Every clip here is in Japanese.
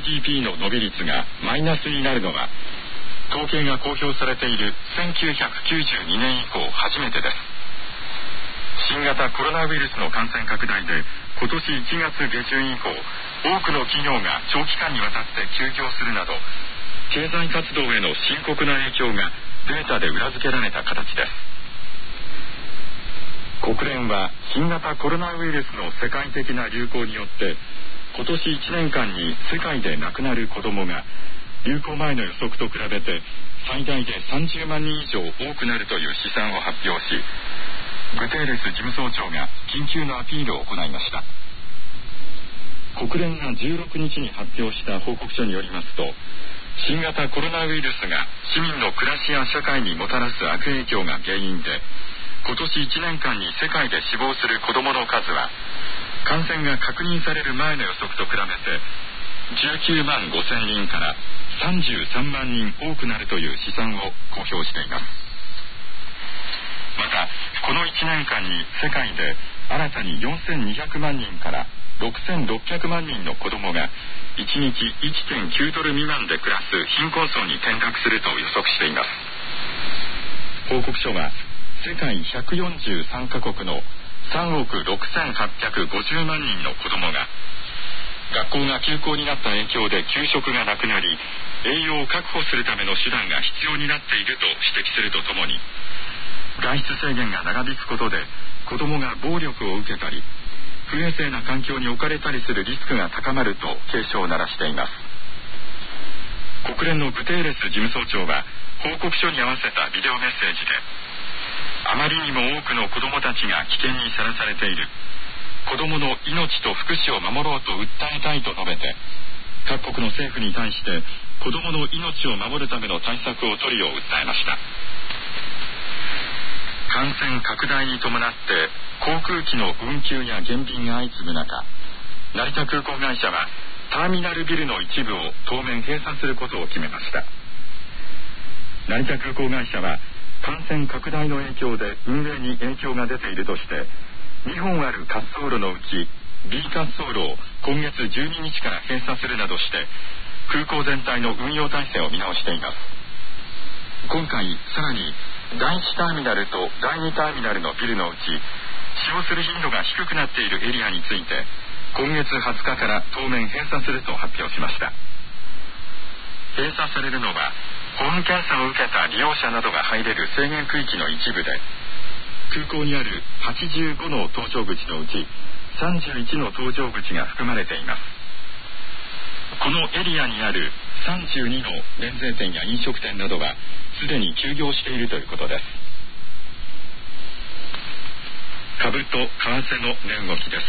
GDP の伸び率がマイナスになるのは統計が公表されている1992年以降初めてです。新型コロナウイルスの感染拡大で今年1月下旬以降、多くの企業が長期間にわたって休業するなど経済活動への深刻な影響がデータで裏付けられた形です。国連は新型コロナウイルスの世界的な流行によって今年1年間に世界で亡くなる子どもが流行前の予測と比べて最大で30万人以上多くなるという試算を発表し、グテーレス事務総長が緊急のアピールを行いました。国連が16日に発表した報告書によりますと、新型コロナウイルスが市民の暮らしや社会にもたらす悪影響が原因で、今年1年間に世界で死亡する子どもの数は感染が確認される前の予測と比べて19万5000人から33万人多くなるという試算を公表しています。またこの1年間に世界で新たに4200万人から6600万人の子どもが1日 1.9 ドル未満で暮らす貧困層に転落すると予測しています。報告書は世界143カ国の3億6850万人の子どもが学校が休校になった影響で給食がなくなり、栄養を確保するための手段が必要になっていると指摘するとともに、外出制限が長引くことで子どもが暴力を受けたり不衛生な環境に置かれたりするリスクが高まると警鐘を鳴らしています。国連のグテーレス事務総長は報告書に合わせたビデオメッセージで、あまりにも多くの子どもたちが危険にさらされている、子どもの命と福祉を守ろうと訴えたいと述べて、各国の政府に対して子どもの命を守るための対策を取るよう訴えました。感染拡大に伴って航空機の運休や減便が相次ぐ中、成田空港会社はターミナルビルの一部を当面閉鎖することを決めました。成田空港会社は感染拡大の影響で運営に影響が出ているとして、2本ある滑走路のうち B 滑走路を今月12日から閉鎖するなどして空港全体の運用体制を見直しています。今回さらに第1ターミナルと第2ターミナルのビルのうち使用する頻度が低くなっているエリアについて今月20日から当面閉鎖すると発表しました。閉鎖されるのはホーム検査を受けた利用者などが入れる制限区域の一部で、空港にある85の搭乗口のうち31の搭乗口が含まれています。このエリアにある32の免税店や飲食店などはすでに休業しているということです。株と為替の値動きです。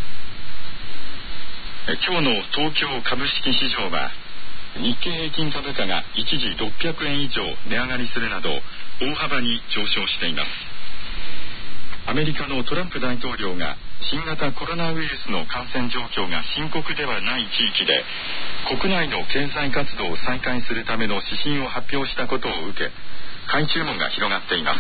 今日の東京株式市場は日経平均株価が一時600円以上値上がりするなど大幅に上昇しています。アメリカのトランプ大統領が新型コロナウイルスの感染状況が深刻ではない地域で国内の経済活動を再開するための指針を発表したことを受け、買い注文が広がっています。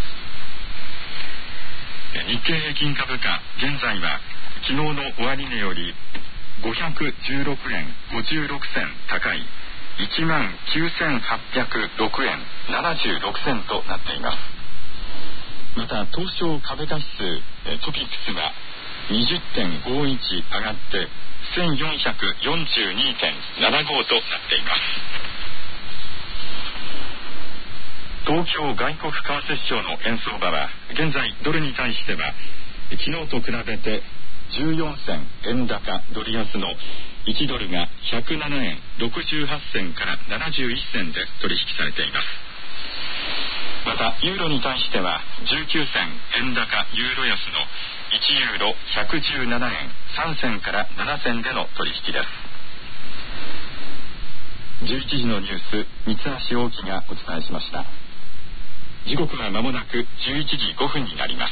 日経平均株価現在は昨日の終値より516円56銭高い 19,806 円76銭となっています。また東証株価指数トピックスは 20.51 上がって 1442.75 となっています。東京外国為替市場の円相場は現在ドルに対しては昨日と比べて14銭円高ドル安の1ドルが107円68銭から71銭で取引されています。またユーロに対しては19銭円高ユーロ安の1ユーロ117円3銭から7銭での取引です。11時のニュース三橋大樹がお伝えしました。時刻は間もなく11時5分になります。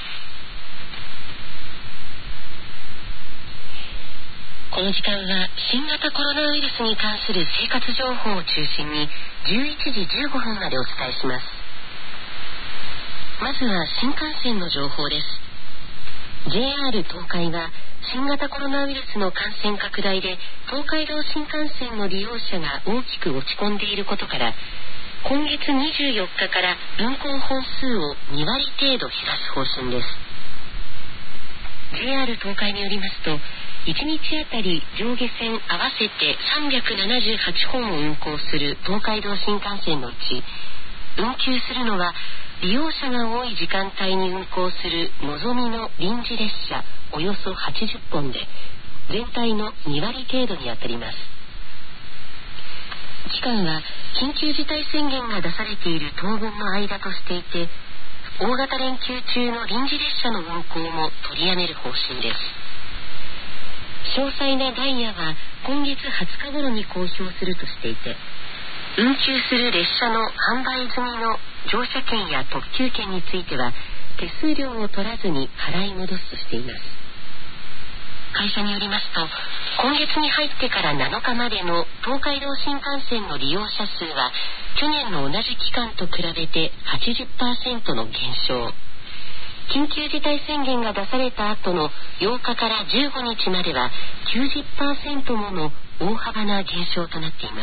この時間は新型コロナウイルスに関する生活情報を中心に11時15分までお伝えします。まずは新幹線の情報です。JR 東海は新型コロナウイルスの感染拡大で東海道新幹線の利用者が大きく落ち込んでいることから、今月24日から運行本数を2割程度減らす方針です。 JR 東海によりますと、1日あたり上下線合わせて378本を運行する東海道新幹線のうち、運休するのは利用者が多い時間帯に運行するのぞみの臨時列車およそ80本で、全体の2割程度にあたります。期間は緊急事態宣言が出されている当分の間としていて、大型連休中の臨時列車の運行も取りやめる方針です。詳細なダイヤは今月20日頃に公表するとしていて、運休する列車の販売済みの乗車券や特急券については手数料を取らずに払い戻すとしています。会社によりますと、今月に入ってから7日までの東海道新幹線の利用者数は去年の同じ期間と比べて 80% の減少。緊急事態宣言が出された後の8日から15日までは 90% もの大幅な減少となっています。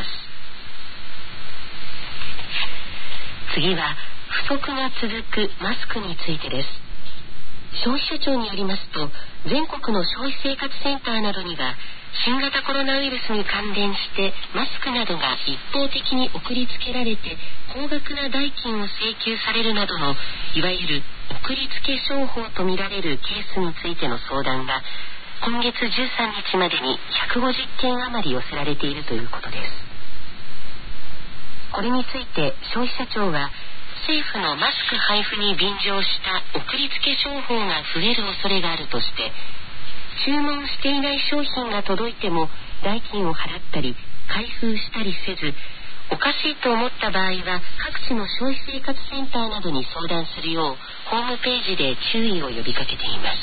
次は不足が続くマスクについてです。消費者庁によりますと、全国の消費生活センターなどには新型コロナウイルスに関連してマスクなどが一方的に送りつけられて高額な代金を請求されるなどのいわゆる送りつけ商法とみられるケースについての相談が今月13日までに150件余り寄せられているということです。これについて消費者庁は、政府のマスク配布に便乗した送りつけ商法が増える恐れがあるとして、注文していない商品が届いても代金を払ったり開封したりせず、おかしいと思った場合は各地の消費生活センターなどに相談するようホームページで注意を呼びかけています。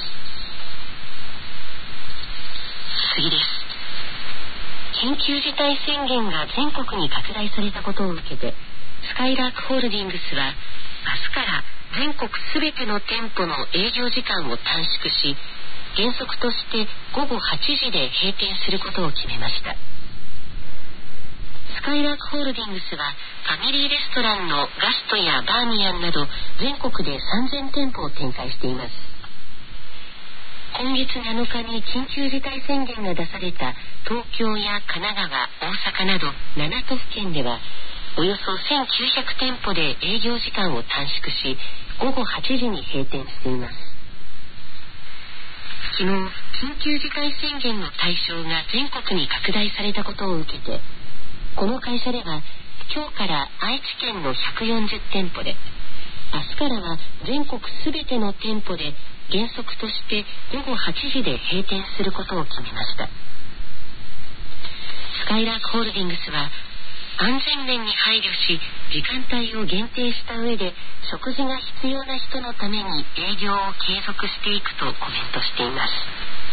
次です。緊急事態宣言が全国に拡大されたことを受けて、スカイラークホールディングスは明日から全国すべての店舗の営業時間を短縮し、原則として午後8時で閉店することを決めました。スカイラークホールディングスはファミリーレストランのガストやバーミヤンなど全国で3000店舗を展開しています。今月7日に緊急事態宣言が出された東京や神奈川、大阪など7都府県ではおよそ1900店舗で営業時間を短縮し、午後8時に閉店しています。昨日、緊急事態宣言の対象が全国に拡大されたことを受けて、この会社では今日から愛知県の140店舗で、明日からは全国すべての店舗で原則として午後8時で閉店することを決めました。スカイラークホールディングスは安全面に配慮し、時間帯を限定した上で食事が必要な人のために営業を継続していくとコメントしています。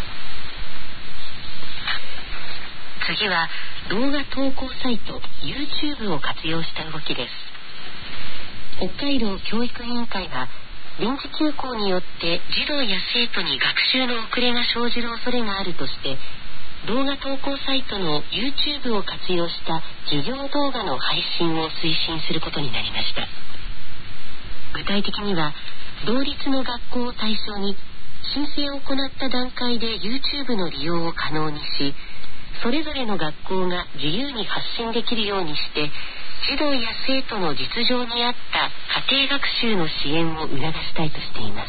次は動画投稿サイト YouTube を活用した動きです。北海道教育委員会は臨時休校によって児童や生徒に学習の遅れが生じる恐れがあるとして、動画投稿サイトの YouTube を活用した授業動画の配信を推進することになりました。具体的には、同立の学校を対象に申請を行った段階で YouTube の利用を可能にし、それぞれの学校が自由に発信できるようにして、児童や生徒の実情に合った家庭学習の支援を促したいとしています。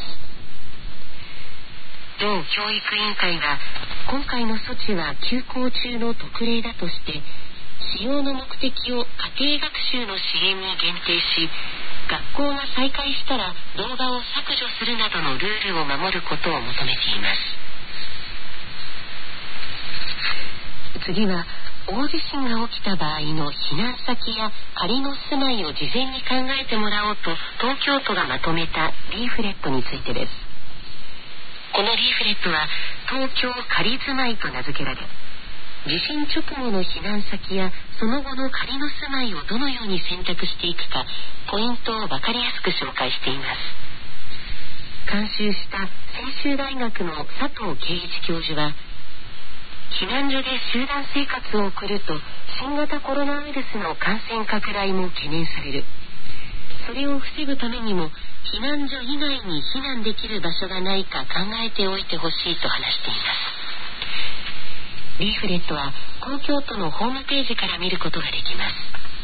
同教育委員会は、今回の措置は休校中の特例だとして、使用の目的を家庭学習の支援に限定し、学校が再開したら動画を削除するなどのルールを守ることを求めています。次は、大地震が起きた場合の避難先や仮の住まいを事前に考えてもらおうと東京都がまとめたリーフレットについてです。このリーフレットは東京仮住まいと名付けられ、地震直後の避難先やその後の仮の住まいをどのように選択していくか、ポイントを分かりやすく紹介しています。 監修した専修大学の佐藤圭一教授は、避難所で集団生活を送ると新型コロナウイルスの感染拡大も懸念される。それを防ぐためにも避難所以外に避難できる場所がないか考えておいてほしいと話しています。リーフレットは東京都のホームページから見ることができます。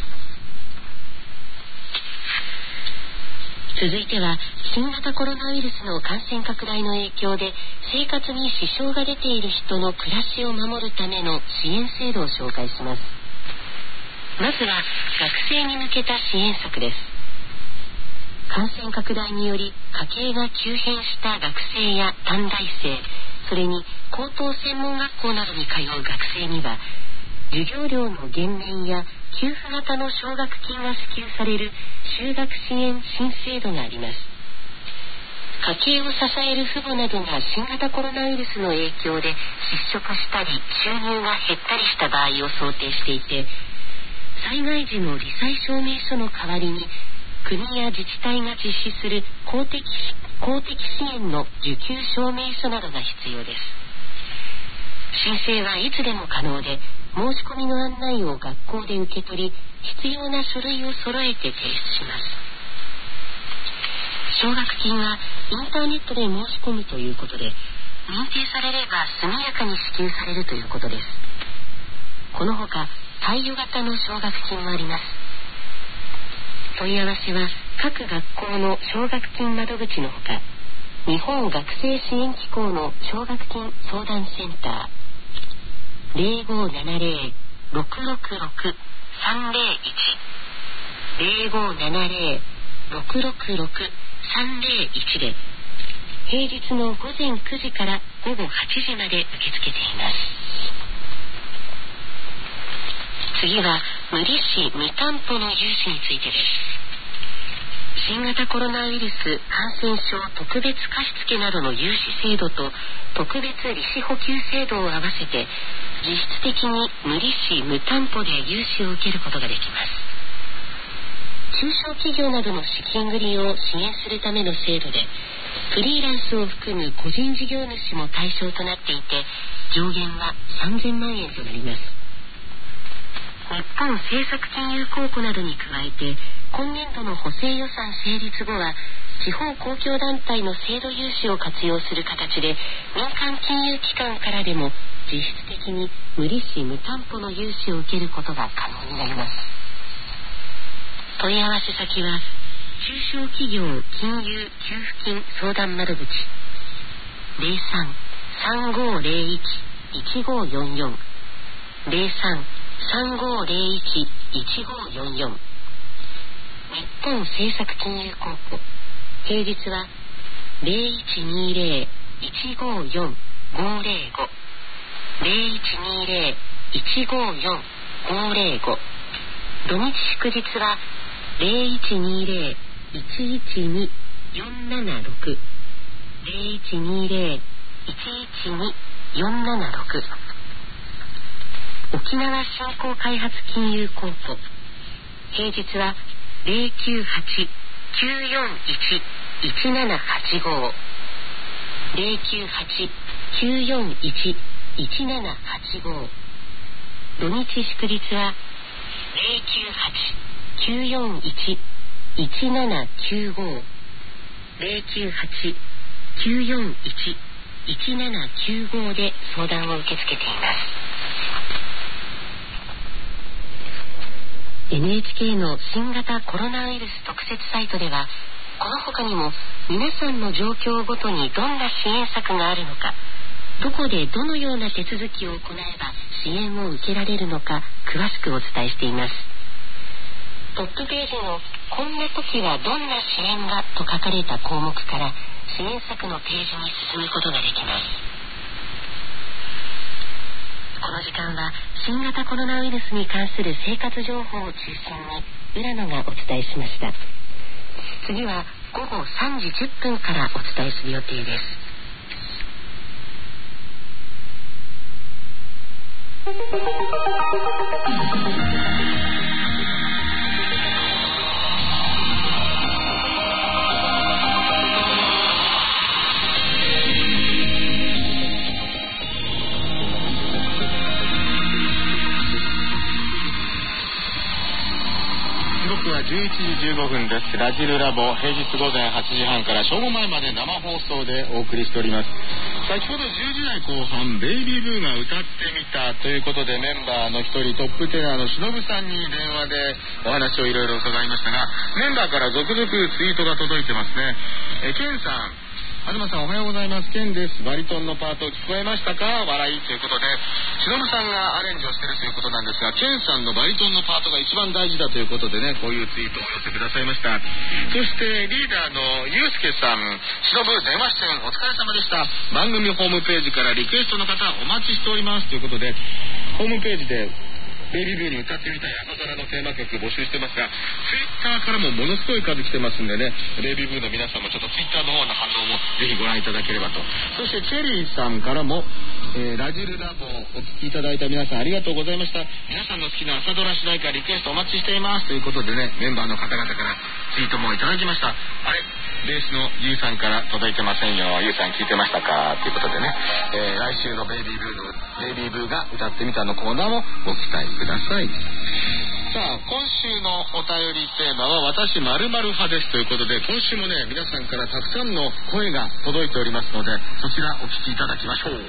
続いては、新型コロナウイルスの感染拡大の影響で生活に支障が出ている人の暮らしを守るための支援制度を紹介します。まずは学生に向けた支援策です。感染拡大により家計が急変した学生や短大生、それに高等専門学校などに通う学生には、授業料の減免や給付型の奨学金が支給される就学支援新制度があります。家計を支える父母などが新型コロナウイルスの影響で失職したり収入が減ったりした場合を想定していて、災害時の罹災証明書の代わりに国や自治体が実施する公的支援の受給証明書などが必要です。申請はいつでも可能で、申し込みの案内を学校で受け取り、必要な書類を揃えて提出します。奨学金はインターネットで申し込むということで、認定されれば速やかに支給されるということです。このほか貸与型の奨学金もあります。問い合わせは各学校の奨学金窓口のほか、日本学生支援機構の奨学金相談センター 0570-666-301 0570-666-301で、平日の午前9時から午後8時まで受け付けています。次は無利子無担保の融資についてです。新型コロナウイルス感染症特別貸付などの融資制度と特別利子補給制度を合わせて、実質的に無利子無担保で融資を受けることができます。中小企業などの資金繰りを支援するための制度で、フリーランスを含む個人事業主も対象となっていて、上限は3000万円となります。日本政策金融公庫などに加えて、今年度の補正予算成立後は地方公共団体の制度融資を活用する形で、民間金融機関からでも実質的に無利子無担保の融資を受けることが可能になります。問い合わせ先は中小企業金融給付金相談窓口 03-3501-1544 03-3501-1544。日本政策金融公庫、平日は 0120-154-505 0120-154-505。土日祝日は 0120-112-476 0120-112-476。沖縄商工開発金融公庫、平日は 098-941-1785 098-941-1785。土日祝日は 098-941-1795 098-941-1795で相談を受け付けています。NHK の新型コロナウイルス特設サイトでは、この他にも皆さんの状況ごとにどんな支援策があるのか、どこでどのような手続きを行えば支援を受けられるのか詳しくお伝えしています。トップページのこんな時はどんな支援がと書かれた項目から支援策のページに進むことができます。この時間は新型コロナウイルスに関する生活情報を中心に浦野がお伝えしました。次は午後3時10分からお伝えする予定です。 刻は11時15分です。ラジルラボ、平日午前8時半から正午前まで生放送でお送りしております。先ほど10時台後半、ベイビーブーが歌ってみたということで、メンバーの一人トップテナーのしのぶさんに電話でお話をいろいろ伺いましたが、メンバーから続々ツイートが届いてますね。ケンさん、東さんおはようございます。ケンです。バリトンのパート聞こえましたか？笑いということで、しのぶさんがアレンジをしているということなんですが、ケンさんのバリトンのパートが一番大事だということでね、こういうツイートを寄せてくださいました。そしてリーダーのゆうすけさん、しのぶ電話出演お疲れ様でした。番組ホームページからリクエストの方お待ちしておりますということで、ホームページでベイビーブーに歌ってみたい朝ドラのテーマ曲募集してますが、ツイッターからもものすごい数来てますんでね、ベイビーブーの皆さんもちょっとツイッターの方の反応もぜひご覧いただければと。そしてチェリーさんからも、ラジルラボをお聞きいただいた皆さんありがとうございました。皆さんの好きな朝ドラ主題歌リクエストお待ちしていますということでね、メンバーの方々からツイートもいただきました。あれ、ベースのゆうさんから届いてませんよ、ゆうさん聞いてましたかということでね、来週のベイビーブーが歌ってみたのコーナーもご期待ください。さあ、今週のお便りテーマは私〇〇派ですということで、今週もね皆さんからたくさんの声が届いておりますので、そちらお聞きいただきましょう。 ラ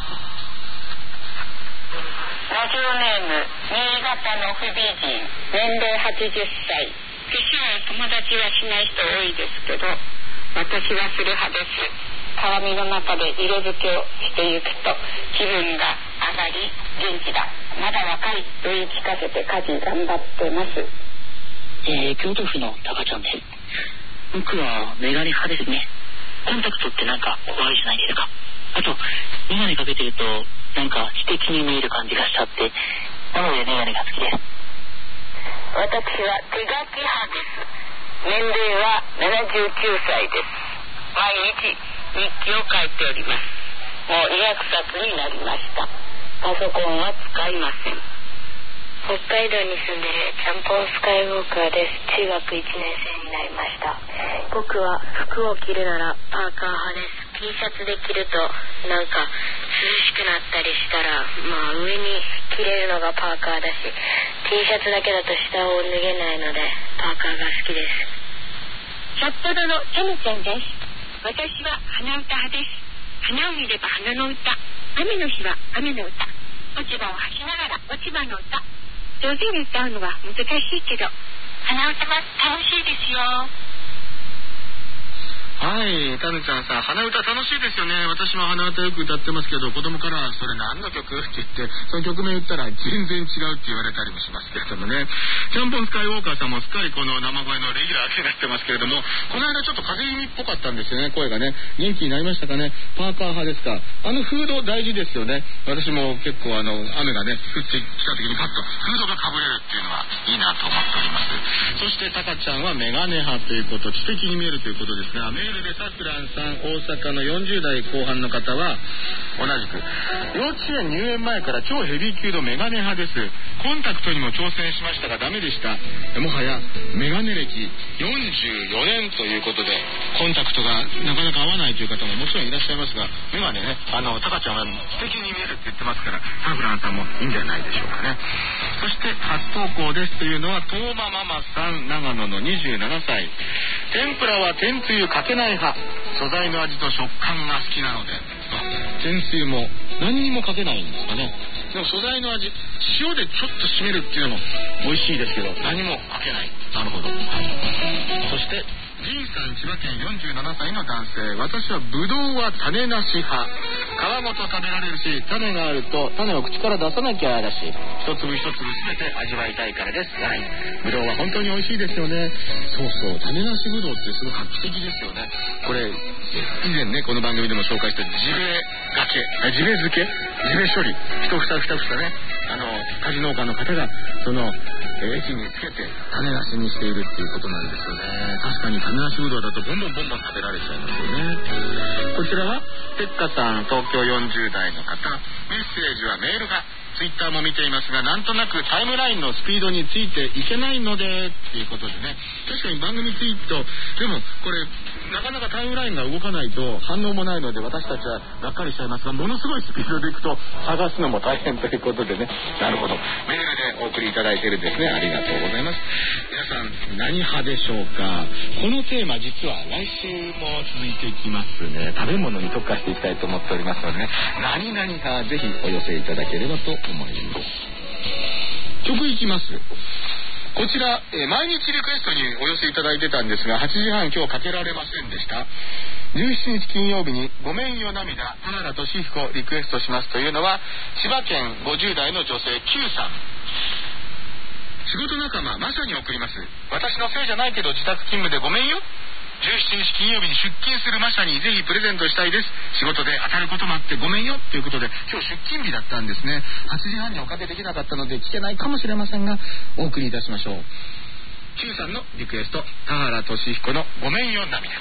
ジオネーム新潟の不美人、年齢80歳。キスは友達はしない人多いですけど、私はする派です。鏡の中で色付けをしていくと気分が上がり元気だ、まだ若いと言い聞かせて家事頑張ってます。 京都府のタカちゃんです。僕はメガネ派ですね。コンタクトってなんか怖いじゃないですか。あとメガネかけてるとなんか知的に見える感じがしちゃって、なのでメガネが好きです。 私は手書き派です。年齢は79歳です。毎日日記を書いております。もう200冊になりました。パソコンは使いません。北海道に住んでいるちゃんぽんスカイウォーカーです。中学1年生になりました。僕は服を着るならパーカー派です。T シャツで着るとなんか涼しくなったりしたら、上に着れるのがパーカーだし、T シャツだけだと下を脱げないのでパーカーが好きです。札幌のチャムちゃんです。私は鼻歌派です。花を見れば花の歌、雨の日は雨の歌、落ち葉を吐きながら落ち葉の歌。上手に歌うのは難しいけど鼻歌は楽しいですよ。 はい、タヌちゃんさん、鼻歌楽しいですよね。私も鼻歌よく歌ってますけど、子供からそれ何の曲って言って、その曲名言ったら全然違うって言われたりもしますけれどもね。ちゃんぽんスカイウォーカーさんもすっかりこの生声のレギュラーになってますけれども、この間ちょっと風邪気味っぽかったんですよね、声がね。元気になりましたかね。パーカー派ですか。フード大事ですよね。私も結構雨がね降ってきた時にパッとフードがかぶれるっていうのはいいなと思っております。そしてタカちゃんはメガネ派ということ、知的に見えるということですが、メールでさくらんさん、大阪の40代後半の方は同じく幼稚園入園前から超ヘビー級のメガネ派です。コンタクトにも挑戦しましたがダメでした。もはやメガネ歴44年ということで、コンタクトがなかなか合わないという方ももちろんいらっしゃいますが、メガネね、タカちゃんは知的に見えるって言ってますから、さくらんさんもいいんじゃないでしょうかね。そして初投稿ですというのはトーマママさん、長野の27歳。天ぷらは天つゆかけない派、素材の味と食感が好きなので。天つゆも何にもかけないんですかね。でも素材の味、塩でちょっと締めるっていうのも美味しいですけど、何もかけない。なるほど、はい。そしてジンさん、千葉県47歳の男性。私はブドウは種なし派。皮ごと食べられるし、種があると種を口から出さなきゃだし、一粒一粒全て味わいたいからです。はい。ブドウは本当に美味しいですよね。そうそう、種なしブドウってすごい画期的ですよね。これ以前ねこの番組でも紹介したジベ漬け処理、一房ね、果樹農家の方がその液につけて種なしにしているっていうことなんですよね。確かに種なしぶどうだとボンボン食べられちゃいますよね。こちらはペッカさん、東京40代の方。メッセージはメールがツイッターも見ていますが、なんとなくタイムラインのスピードについていけないのでっていうことでね、確かに番組ツイートでもこれなかなかタイムラインが動かないと反応もないので、私たちはがっかりしちゃいますが、ものすごいスピードでいくと探すのも大変ということでね、なるほど、メールでお送りいただいているんですね。ありがとうございます。皆さん何派でしょうか。このテーマ実は来週も続いていきますね。食べ物に特化していきたいと思っておりますのでね、何々派ぜひお寄せいただければと思います。曲いきます。こちら、毎日リクエストにお寄せいただいてたんですが、8時半今日かけられませんでした。17日金曜日にごめんよ涙田原俊彦リクエストしますというのは、千葉県50代の女性 Q さん。仕事仲間マサに送ります。私のせいじゃないけど自宅勤務でごめんよ。17日金曜日に出勤するマサにぜひプレゼントしたいです。仕事で当たることもあってごめんよということで、今日出勤日だったんですね。8時半におかけできなかったので聞けないかもしれませんが、お送りいたしましょう。 Q さんのリクエスト、田原俊彦のごめんよ涙。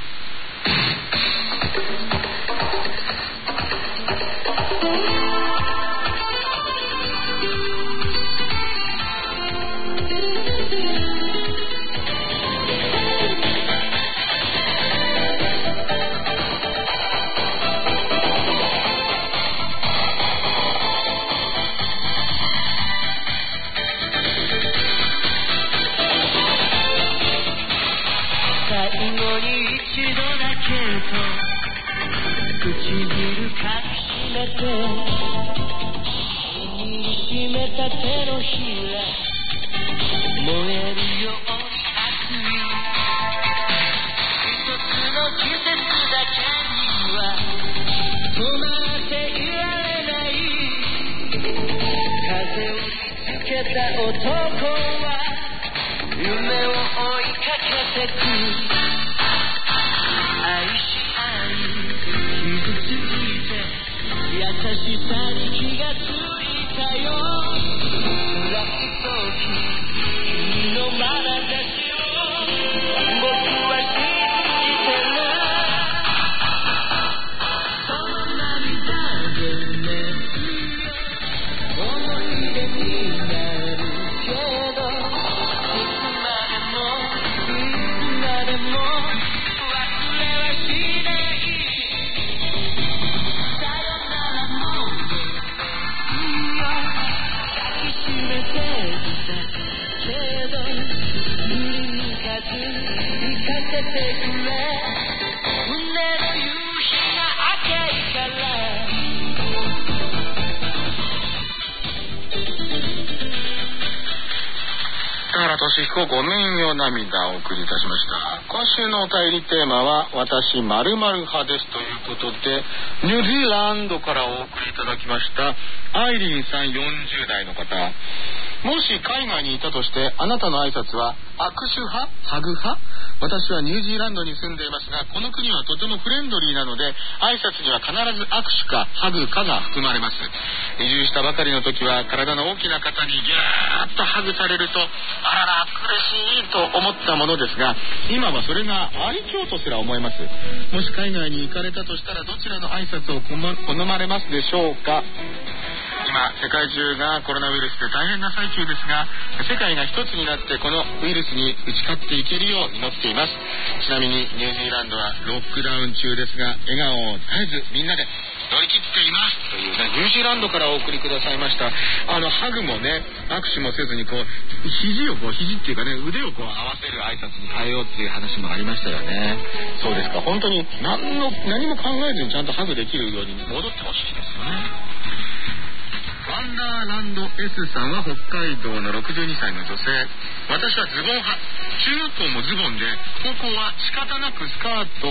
ごめんよ涙をお送りいたしました。今週のお便りテーマは、私〇〇派ですということで、ニュージーランドからお送りいただきましたアイリーンさん、40代の方。もし海外にいたとして、あなたの挨拶は握手派、ハグ派？私はニュージーランドに住んでいますが、この国はとてもフレンドリーなので、挨拶には必ず握手かハグかが含まれます。移住したばかりの時は体の大きな方にギューッとハグされると、あらら苦しいと思ったものですが、今はそれが愛嬌とすら思えます。もし海外に行かれたとしたら、どちらの挨拶を好まれますでしょうか。今世界中がコロナウイルスで大変な最中ですが、世界が一つになってこのウイルスに打ち勝っていけるよう祈っています。ちなみにニュージーランドはロックダウン中ですが、笑顔を絶えずみんなで乗り切っていますというね、ニュージーランドからお送りくださいました。ハグもね、握手もせずに肘っていうかね、腕を合わせる挨拶に変えようっていう話もありましたよね。そうですか。本当に何も考えずにちゃんとハグできるように戻ってほしいですよね。ワンダーランド S さんは北海道の62歳の女性。私はズボン派。中学校もズボンで、高校は仕方なくスカート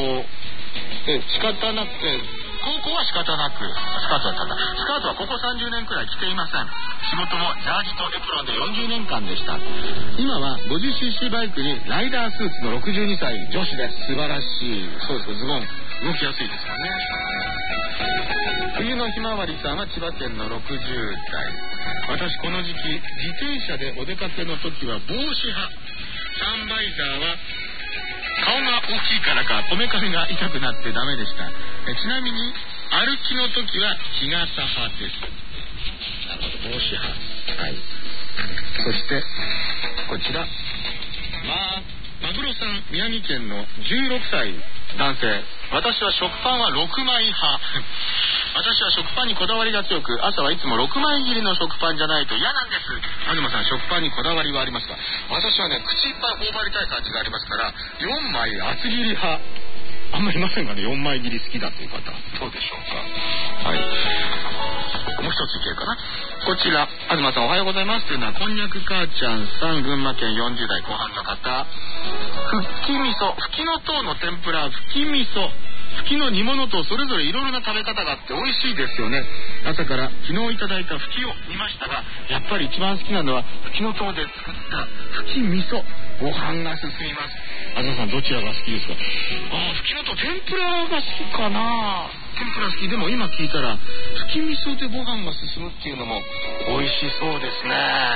だったんだ。スカートはここ30年くらい着ていません。仕事もジャージとエプロンで40年間でした。今は 50cc バイクにライダースーツの62歳女子です。素晴らしい。そうですか、ズボン動きやすいですよね。冬のひまわりさんは千葉県の60代。私この時期自転車でお出かけの時は帽子派。サンバイザーは顔が大きいからかこめかみが痛くなってダメでした。ちなみに歩きの時は日傘派です。な帽子派。はい。そしてこちらマグロさん、宮城県の16歳男性。私は食パンは6枚派。私は食パンにこだわりが強く、朝はいつも6枚切りの食パンじゃないと嫌なんです。東さん、食パンにこだわりはありますか？私はね、口いっぱい頬張りたい感じがありますから、4枚厚切り派。あんまりいませんがね、4枚切り好きだという方、どうでしょうか。はい。もう一ついけるかな。こちら、東さんおはようございますというのは、こんにゃく母ちゃんさん、群馬県40代後半の方。ふき味噌、ふきのとうの天ぷら、ふき味噌、ふきの煮物とそれぞれいろいろな食べ方があって美味しいですよね。朝から昨日いただいたふきを見ましたが、やっぱり一番好きなのはふきのとうで作ったふき味噌。ご飯が進みます。東さん、どちらが好きですか？ふきのとう天ぷらが好きかな。天ぷら好き。でも今聞いたらふき味噌でご飯が進むっていうのも美味しそうですね。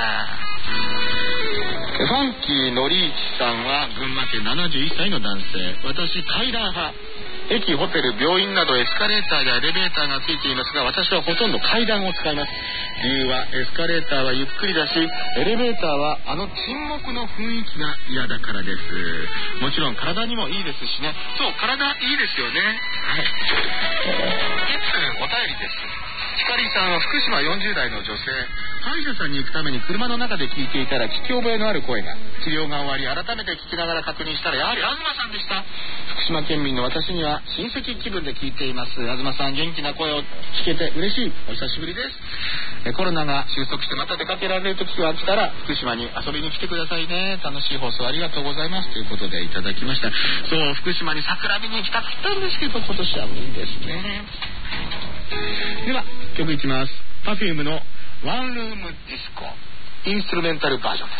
ファンキーのりいちさんは群馬県71歳の男性。私、階段派。駅、ホテル、病院などエスカレーターやエレベーターがついていますが、私はほとんど階段を使います。理由はエスカレーターはゆっくりだし、エレベーターは沈黙の雰囲気が嫌だからです。もちろん体にもいいですしね。そう、体いいですよね。はい。お便りです。ひかりさんは福島40代の女性。歯医者さんに行くために車の中で聞いていたら聞き覚えのある声が。治療が終わり改めて聞きながら確認したら、やはり東さんでした。福島県民の私には親戚気分で聞いています。東さん、元気な声を聞けて嬉しい。お久しぶりです。コロナが収束してまた出かけられる時が来たら福島に遊びに来てくださいね。楽しい放送ありがとうございますということでいただきました。そう、福島に桜見に行きたかったんですけど、今年は無理ですね。では曲いきます。 Perfume のワンルームディスコ、インストゥルメンタルバージョンです。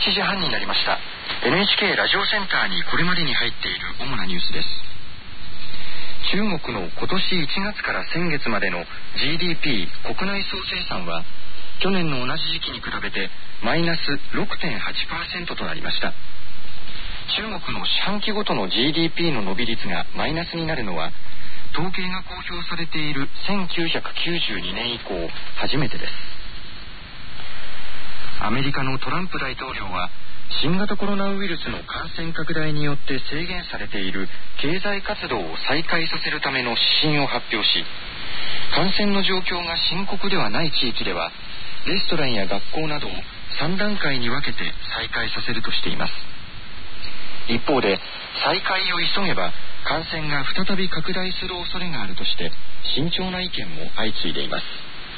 時半になりました。 NHK ラジオセンターにこれまでに入っている主なニュースです。中国の今年1月から先月までの GDP 国内総生産は去年の同じ時期に比べてマイナス 6.8% となりました。中国の四半期ごとの GDP の伸び率がマイナスになるのは統計が公表されている1992年以降初めてです。アメリカのトランプ大統領は新型コロナウイルスの感染拡大によって制限されている経済活動を再開させるための指針を発表し、感染の状況が深刻ではない地域ではレストランや学校などを3段階に分けて再開させるとしています。一方で再開を急げば感染が再び拡大する恐れがあるとして慎重な意見も相次いでいます。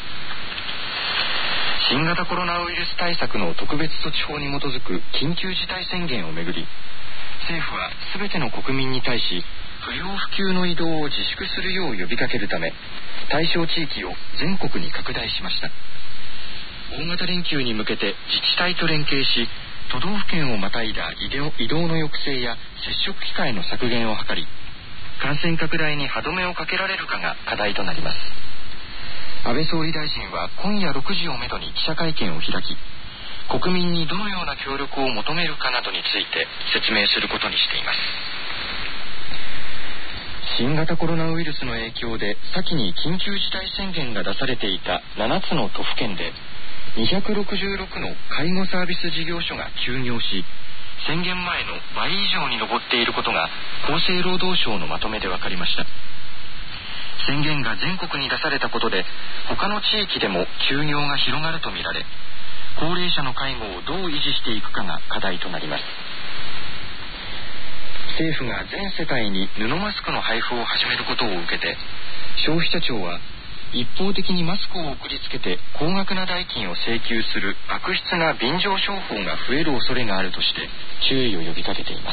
新型コロナウイルス対策の特別措置法に基づく緊急事態宣言をめぐり、政府は全ての国民に対し不要不急の移動を自粛するよう呼びかけるため対象地域を全国に拡大しました。大型連休に向けて自治体と連携し、都道府県をまたいだ移動の抑制や接触機会の削減を図り、感染拡大に歯止めをかけられるかが課題となります。安倍総理大臣は今夜6時をめどに記者会見を開き、国民にどのような協力を求めるかなどについて説明することにしています。新型コロナウイルスの影響で先に緊急事態宣言が出されていた7つの都府県で266の介護サービス事業所が休業し、宣言前の倍以上に上っていることが厚生労働省のまとめで分かりました。宣言が全国に出されたことで他の地域でも休業が広がるとみられ、高齢者の介護をどう維持していくかが課題となります。政府が全世帯に布マスクの配布を始めることを受けて、消費者庁は一方的にマスクを送りつけて高額な代金を請求する悪質な便乗商法が増える恐れがあるとして注意を呼びかけています。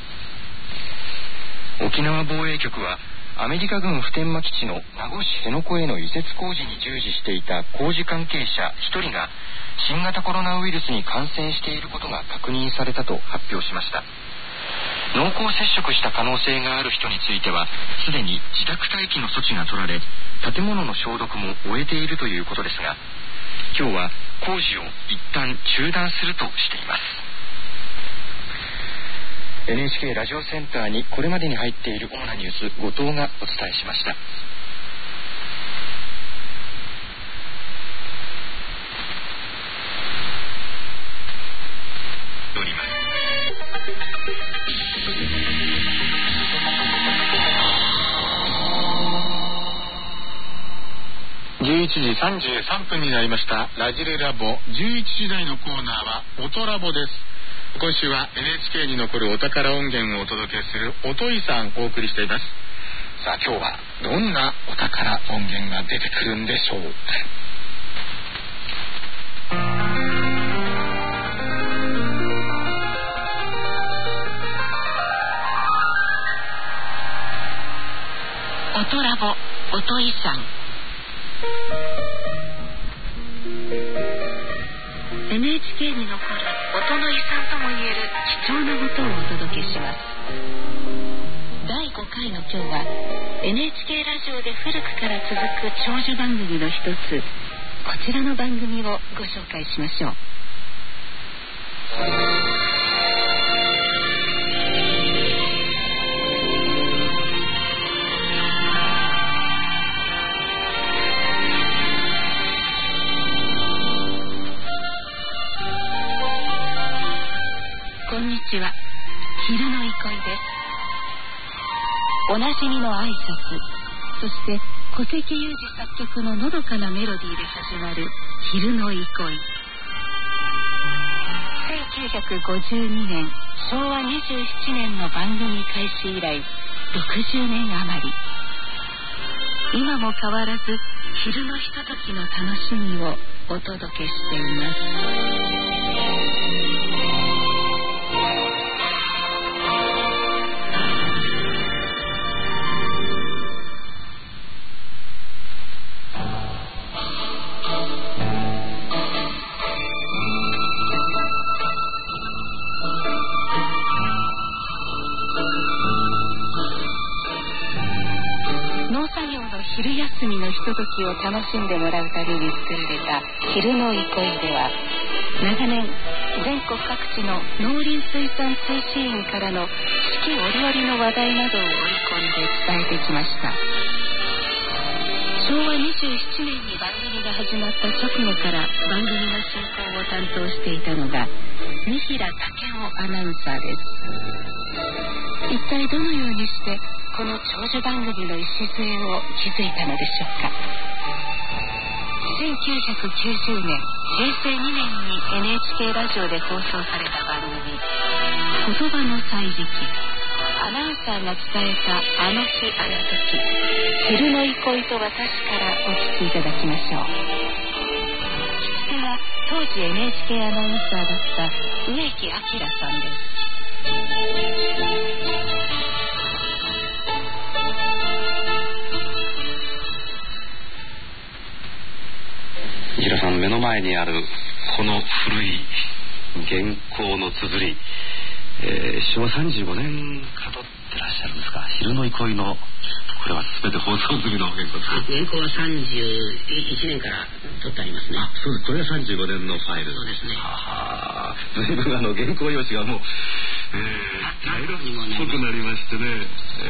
沖縄防衛局はアメリカ軍普天間基地の名護市辺野古への移設工事に従事していた工事関係者1人が新型コロナウイルスに感染していることが確認されたと発表しました。濃厚接触した可能性がある人についてはすでに自宅待機の措置が取られ、建物の消毒も終えているということですが、今日は工事を一旦中断するとしています。NHK ラジオセンターにこれまでに入っている主なニュース、後藤がお伝えしました。 11時33分になりました。ラジレラボ11時台のコーナーは音ラボです。今週は NHK に残るお宝音源をお届けする音井さんお送りしています。さあ今日はどんなお宝音源が出てくるんでしょうか。 音ラボ音井さん。NHK に残る音の遺産ともいえる貴重な音をお届けします。第5回の今日は NHK ラジオで古くから続く長寿番組の一つ、こちらの番組をご紹介しましょう。こんにちは。昼の憩いです。おなじみの挨拶、そして小関裕二作曲ののどかなメロディーで始まる昼の憩い。1952年昭和27年の番組開始以来60年余り、今も変わらず昼のひとときの楽しみをお届けしています。 昼休みのひとときを楽しんでもらうために作られた昼の憩いでは、長年全国各地の農林水産通信員からの四季折々の話題などを織り込んで伝えてきました。昭和27年に番組が始まった直後から番組の進行を担当していたのが三平武夫アナウンサーです。一体どのようにしてこの長寿番組の礎を築いたのでしょうか。1990年平成2年に NHK ラジオで放送された番組言葉の歳時記、アナウンサーが伝えたあの日あの時、昼の憩いと私からお聞きいただきましょう。聞き手は当時 NHK アナウンサーだった植木明さんです。 西田さんの目の前にあるこの古い原稿の綴り、昭和35年かとってらっしゃるんですか。昼の憩いのこれは全て放送済みの原稿ですか。 原稿は31年から取ってありますね。 あ、そうです。これが35年のファイル。 そうですね。 随分原稿用紙がもう茶色っぽくなりましてね、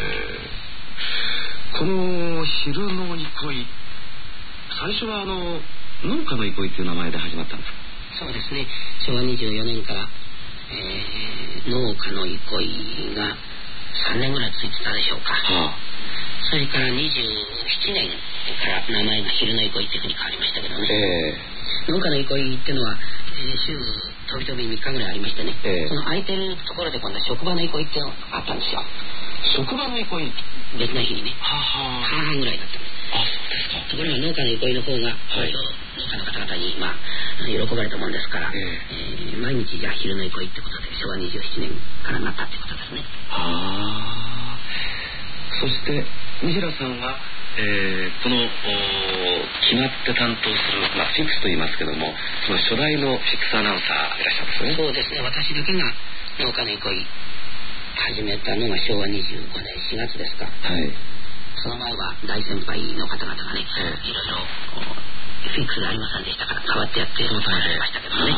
この昼の憩い、最初は農家の憩いという名前で始まったんですか。 そうですね。昭和24年から、農家の憩いが3年ぐらいついてたでしょうか。それから27年から名前が昼の憩いっていうふうに変わりましたけどね。農家の憩いっていうのは、週飛び飛び3日ぐらいありましてね、その空いてるところで今度は職場の憩いっていうのがあったんですよ。 職場の憩い、 別な日にね、半々ぐらいだったんです。ところが農家の憩いの方が、農家の方々に、喜ばれたもんですから、毎日じゃあ昼の憩いってことで昭和27年からなったってことですね。 そして三平さんは、この決まって担当する、フィックスと言いますけども、その初代のフィックスアナウンサーいらっしゃるんですね。 そうですね。私だけが農家の憩い始めたのが昭和25年4月ですか。その前は大先輩の方々がね、いろいろフィックスがありませんでしたから代わってやっておられましたけどね。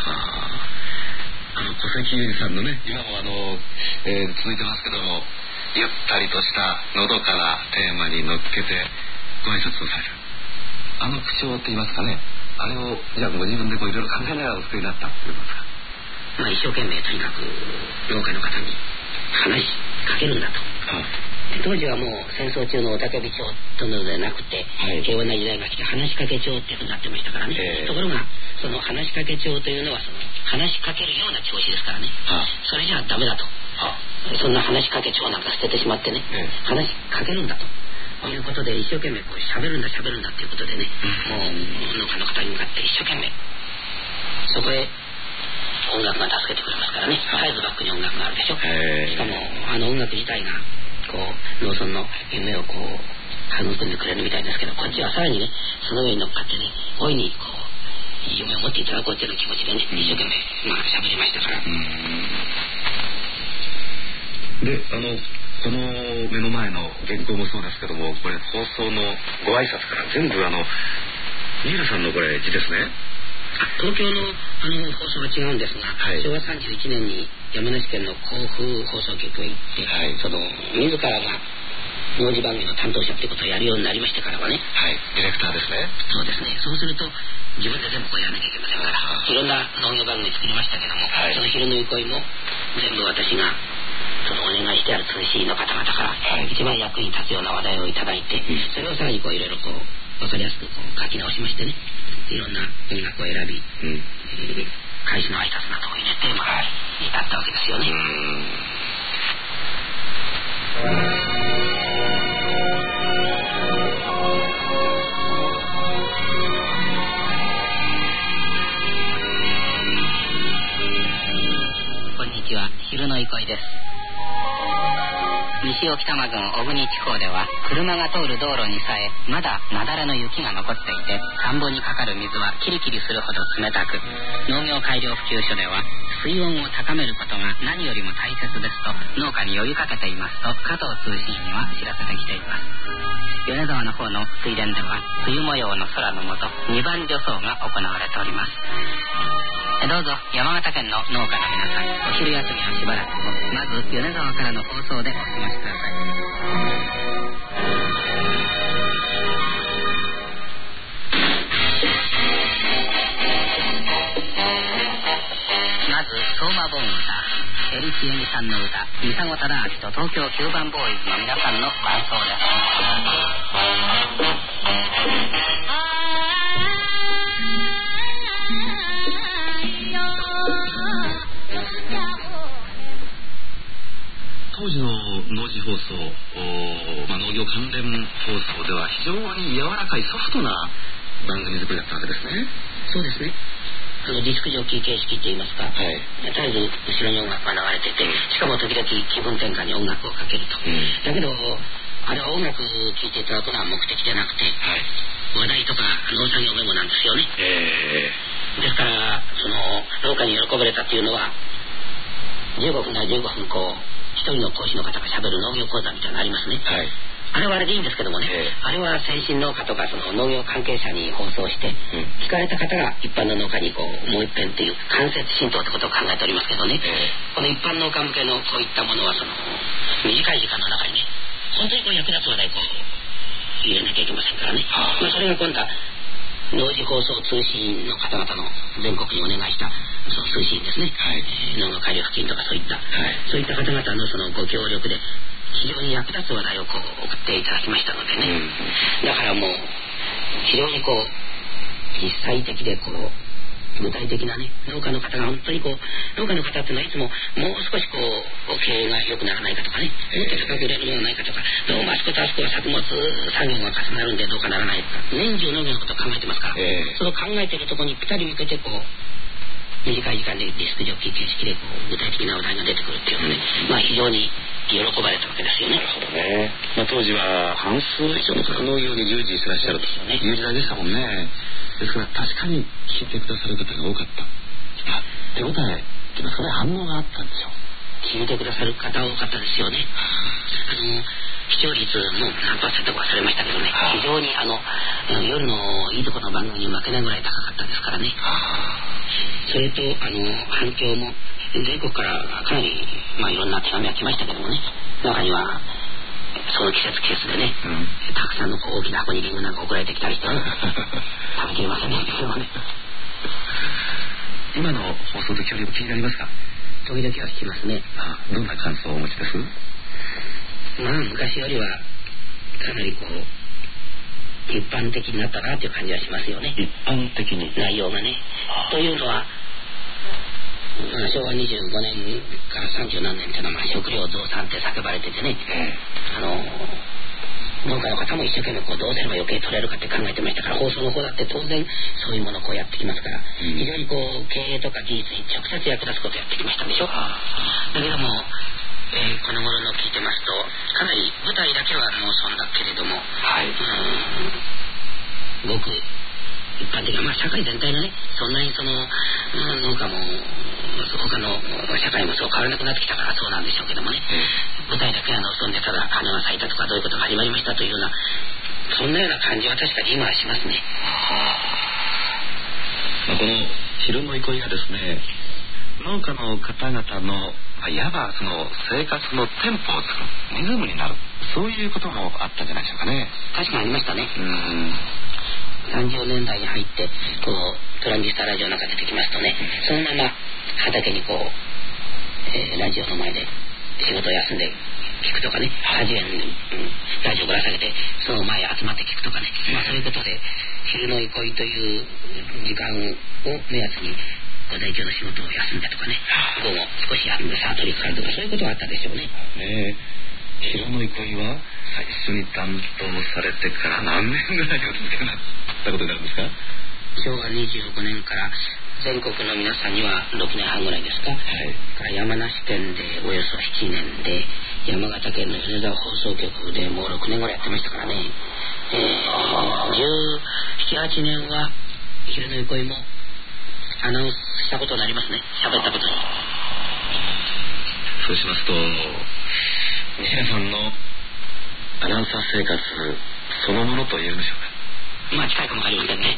小関裕二さんのね、今も続いてますけども、ゆったりとしたのどかなテーマに乗っけてご挨拶をされる口調って言いますかね、あれをじゃあご自分でいろいろ考えながらお作りになったっていうことですか。 一生懸命とにかく農家の方に話しかけるんだと。当時はもう戦争中のおたけび帳というのではなくて、平和な時代が来て話しかけ帳っていうふうになってましたからね。ところがその話しかけ帳というのはその話しかけるような調子ですからね。それじゃダメだと。そんな話しかけ帳なんか捨ててしまってね、話しかけるんだということで一生懸命こう喋るんだっていうことでね、もう農家の方に向かって一生懸命そこへ音楽が助けてくれますからね。絶えずバックに音楽があるでしょ。しかも音楽自体がこう農村の夢をこう育んでくれるみたいですけど、こっちはさらにねその上に乗っかってね、大いにこう夢を持っていただこうという気持ちでね、一生懸命喋りましたから。 でこの目の前の原稿もそうですけども、これ放送のご挨拶から全部三平さんのこれ字ですね。 東京の放送は違うんですが、昭和31年に山梨県の甲府放送局へ行って、その自らが農事番組の担当者ということをやるようになりましてからはね、 ディレクターですね。 そうですね。そうすると自分で全部こうやらなきゃいけませんから、いろんな農業番組作りましたけども、その昼の憩いも全部私がそのお願いしてある通信の方々から一番役に立つような話題をいただいて、それをさらにこういろいろこう分かりやすくこう書き直しましてね、いろんな音楽を選び、開始の挨拶などを入れて、やったわけですよね。こんにちは、昼の憩いです。 西沖多摩郡小国地方では車が通る道路にさえまだ雪崩の雪が残っていて、田んぼにかかる水はキリキリするほど冷たく、農業改良普及所では水温を高めることが何よりも大切ですと農家に呼びかけていますと加藤通信には知らせてきています。米沢の方の水田では冬模様の空の下2番除草が行われております。どうぞ山形県の農家の皆さん、お昼休みはしばらくまず米沢からの放送でお過ごしください。まず相馬盆歌、エリチエミさんの歌、三佐子忠明と東京9番ボーイズの皆さんの伴奏です。 当時の農事放送、農業関連放送では非常に柔らかいソフトな番組作りだったわけですね。 そうですね。ディスクジョッキー形式って言いますか、絶えず後ろに音楽が流れてて、しかも時々気分転換に音楽をかけると、だけどあれは音楽聴いていただくのは目的じゃなくて、話題とか農作業メモなんですよね。ですからその農家に喜ばれたっていうのは15分なら15分一人の講師の方がしゃべる農業講座みたいなのありますね。あれはあれでいいんですけどもね、あれは先進農家とかその農業関係者に放送して、聞かれた方が一般の農家にもう一遍っていう間接浸透ってことを考えておりますけどね、この一般農家向けのこういったものはその短い時間の中にね、本当に役立つ話題入れなきゃいけませんからね。それが今度は農事放送通信の方々の全国にお願いしたその通信ですね、農業改良付近とかそういった方々のそのご協力で非常に役立つ話題を送っていただきましたのでね、だからもう非常に実際的で具体的なね、農家の方が本当に農家の方っていうのはいつももう少し経営が良くならないかとかね、高く売れるものないかとか、どうもあそことあそこは作物作業が重なるんでどうかならないとか、年中農業のことを考えてますから、その考えているところにぴったり向けて短い時間でディスクジョッキー形式で具体的な話題が出てくるっていうのね、非常に喜ばれたわけですよね。なるほどね。 当時は半数以上の方が農業に従事してらっしゃるという時代でしたもんね。ですから確かに聞いてくださる方が多かった。手応えっていうのはそれ反応があったんですよ。 聞いてくださる方多かったですよね。視聴率も何パーセントか忘れましたけどね、非常に夜のいいところの番組に負けないぐらい高かったですからね。それと反響も全国からかなりいろんな手紙が来ましたけどもね、中にはその季節でね、たくさんの大きな箱にリンゴなんか送られてきたりして、ね、食べきれませんね。 今の放送と距離も気になりますか？ 時々は聞きますね。 どんな感想をお持ちです？ 昔よりはかなり一般的になったなという感じはしますよね。 一般的に内容がね。というのは昭和25年から30何年というのは食料増産って叫ばれててね、農家の方も一生懸命どうすれば余計取れるかって考えてましたから、放送の方だって当然そういうものをやってきますから、非常に経営とか技術に直接役立つことをやってきましたでしょ。だけどもこの頃の聞いてますとかなり舞台だけは農村だけれども、ごく一般的な社会全体のね、そんなに農家も他の社会もそう変わらなくなってきたからそうなんでしょうけどもね、舞台だけは農村でただ花が咲いたとかどういうことが始まりましたというようなそんなような感じは確かに今はしますね。 この昼の憩いがですね、農家の方々のいわばその生活のテンポを作るリズムになる、そういうこともあったんじゃないでしょうかね。 確かにありましたね。30年代に入ってトランジスタラジオなんか出てきますとね、そのまま畑にラジオの前で仕事を休んで聞くとかね、果樹園にラジオぶら下げてその前集まって聞くとかね、そういうことで昼の憩いという時間を目安に午前中の仕事を休んでとかね、午後少し休んでさあ取り掛かるとか、そういうことがあったでしょうね。 昼の憩いは最初に担当されてから何年ぐらいお続けになったことになるんですか？ 昭和25年から全国の皆さんには6年半ぐらいですか、から山梨県でおよそ7年で、山形県の米沢放送局でもう6年ぐらいやってましたからね。17、8年は昼の憩いもアナウンスしたことになりますね。喋ったことに。 そうしますと、西田さんのアナウンサー生活そのものと言えるでしょうか。 まあ近いかもわかりませんね。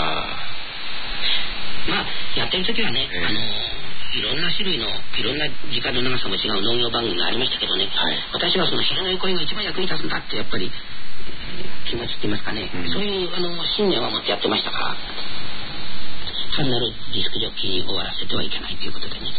まあやってる時はね、いろんな種類のいろんな時間の長さも違う農業番組がありましたけどね、私はその昼の憩いが一番役に立つんだってやっぱり、気持ちって言いますかね、そういう信念を持ってやってましたから、単なるディスクジョッキーに終わらせてはいけないということでね、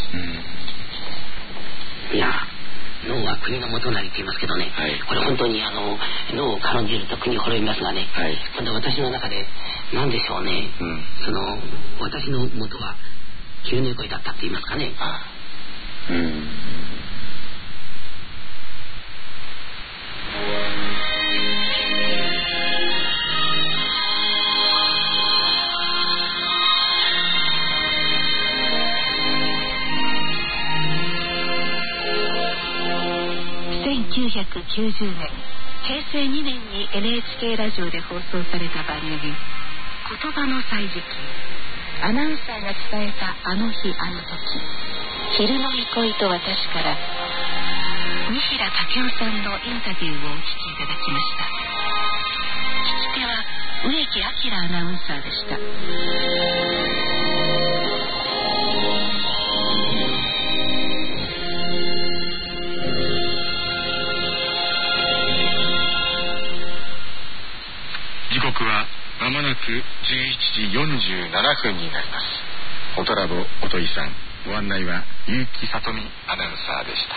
いや脳は国の元なりって言いますけどね、これ本当に脳を軽んじると国滅びますがね、今度私の中で何でしょうね、その私の元は昼の憩いだったって言いますかね。 1990年、平成2年に NHK ラジオで放送された番組、言葉の歳時記。アナウンサーが伝えたあの日あの時、昼の憩いと私から西田武夫さんのインタビューをお聞きいただきました。聞き手は植木明アナウンサーでした。 時刻はまもなく11時47分になります。音ラボ音井さん、ご案内は結城さとみアナウンサーでした。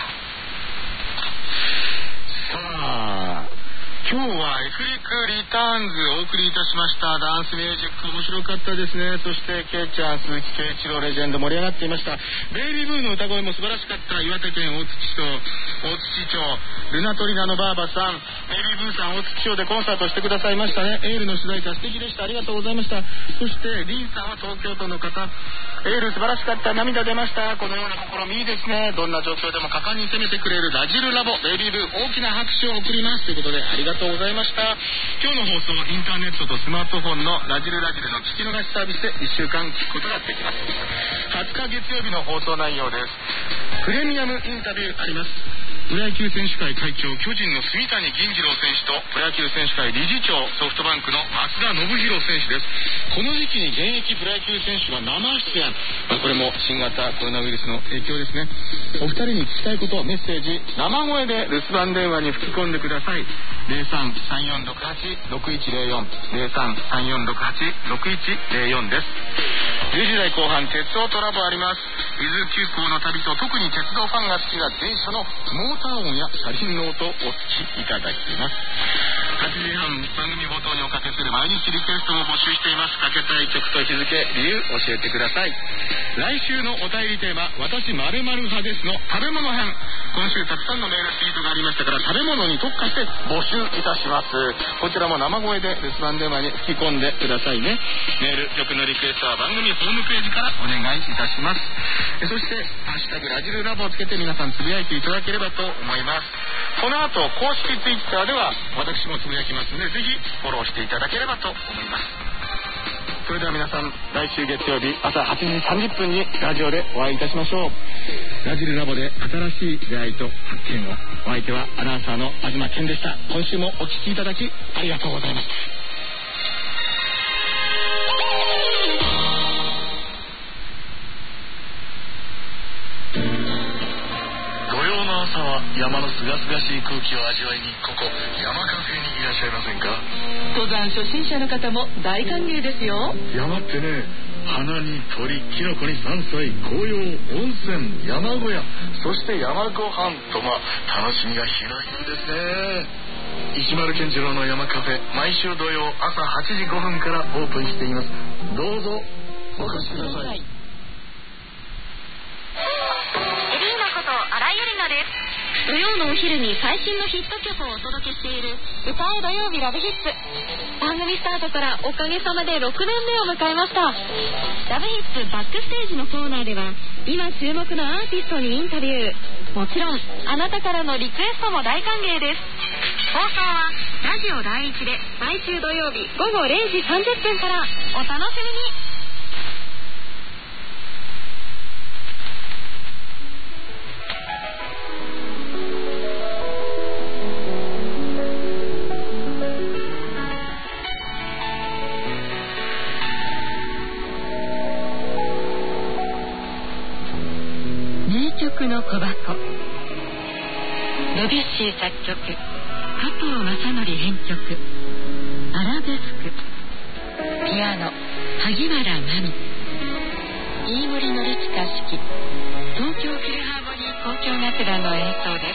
さあ、今日はエフリクリターンズお送りいたしました。ダンスミュージック面白かったですね。そしてケイちゃん、鈴木圭一郎レジェンド盛り上がっていました。ベイビーブーの歌声も素晴らしかった。岩手県大槌町ルナトリナのばあばさん、ベイビーブーさん大槌町でコンサートしてくださいましたね。エールの主題歌素敵でした。ありがとうございました。そしてリンさんは東京都の方、エール素晴らしかった。涙出ました。このような試みいいですね。どんな状況でも果敢に攻めてくれるラジルラボ、ベイビーブー大きな拍手を送りますということで、ありがとうございました。今日の放送、インターネットとスマートフォンのラジルの聞き逃しサービスで1週間聞くことができます。20日月曜日の放送内容です。プレミアムインタビューあります。プロ野球選手会会長、巨人の住谷銀次郎選手とプロ野球選手会理事長、ソフトバンクの松田信弘選手です。この時期に現役プロ野球選手が生出演、これも新型コロナウイルスの影響ですね。お二人に聞きたいことをメッセージ生声で留守番電話に吹き込んでください。 03-3468-6104 03-3468-6104 です。10時台後半、鉄道トラブルあります。伊豆急行の旅と特に鉄道ファンが好きな電車のモーター音や車輪の音をお聞きいただきます。8時半、番組冒頭におかけする毎日リクエストを募集しています。かけたい曲と日付、理由教えてください。来週のお便りテーマ、私〇〇派ですの食べ物編。今週たくさんのメールツイートがありましたから、食べ物に特化して募集いたします。こちらも生声で留守番電話に吹き込んでくださいね。メール、曲のリクエストは番組ホームページからお願いいたします。そしてハッシュタグラジルラボをつけて皆さんつぶやいていただければと思います。この後公式ツイッターでは私もつぶやきますので、ぜひフォローしていただければと思います。それでは皆さん、来週月曜日朝8時30分にラジオでお会いいたしましょう。ラジルラボで新しい出会いと発見を。お相手はアナウンサーの東健でした。今週もお聞きいただきありがとうございました。朝は山のすがすがしい空気を味わいに、ここ山カフェにいらっしゃいませんか？ 登山初心者の方も大歓迎ですよ。 山ってね、花に鳥、キノコに山菜、紅葉、温泉、山小屋、そして山ご飯と、楽しみが広いんですね。石丸健次郎の山カフェ、毎週土曜朝8時5分からオープンしています。どうぞお越しください。 エリーのこと荒井ゆりのです。 土曜のお昼に最新のヒット曲をお届けしている歌え土曜日ラブヒッツ。番組スタートからおかげさまで6年目を迎えました。ラブヒッツバックステージのコーナーでは今注目のアーティストにインタビュー、もちろんあなたからのリクエストも大歓迎です。放送はラジオ第一で毎週土曜日午後0時30分からお楽しみに。 の小箱、ドビュッシー作曲、加藤正則編曲、アラベスク、ピアノ萩原真美、飯森典親指揮、東京フィルハーモニー交響楽団の演奏です。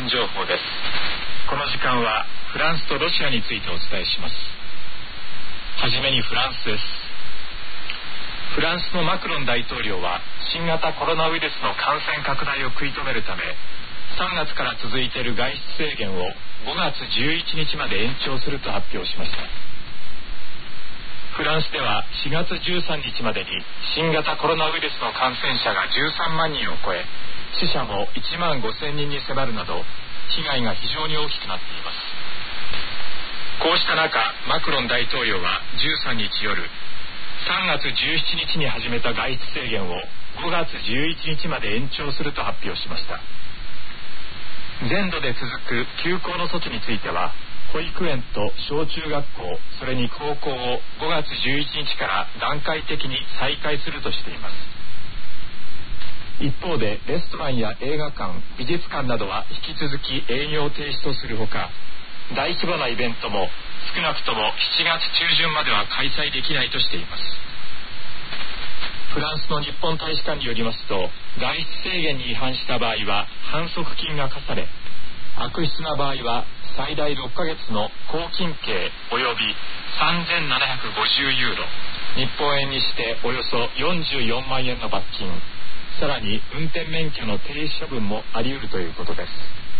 伝情報です。この時間はフランスとロシアについてお伝えします。はじめにフランスです。フランスのマクロン大統領は新型コロナウイルスの感染拡大を食い止めるため、3月から続いている外出制限を5月11日まで延長すると発表しました。フランスでは4月13日までに新型コロナウイルスの感染者が13万人を超え、死者も1万5000人に迫るなど被害が非常に大きくなっています。こうした中、マクロン大統領は13日夜、3月17日に始めた外出制限を5月11日まで延長すると発表しました。全土で続く休校の措置については、保育園と小中学校、それに高校を5月11日から段階的に再開するとしています。一方でレストランや映画館、美術館などは引き続き営業停止とするほか、大規模なイベントも少なくとも7月中旬までは開催できないとしています。フランスの日本大使館によりますと、外出制限に違反した場合は反則金が課され、悪質な場合は最大6ヶ月の拘禁刑および3750ユーロ、日本円にしておよそ44万円の罰金、さらに運転免許の停止処分もあり得るということです。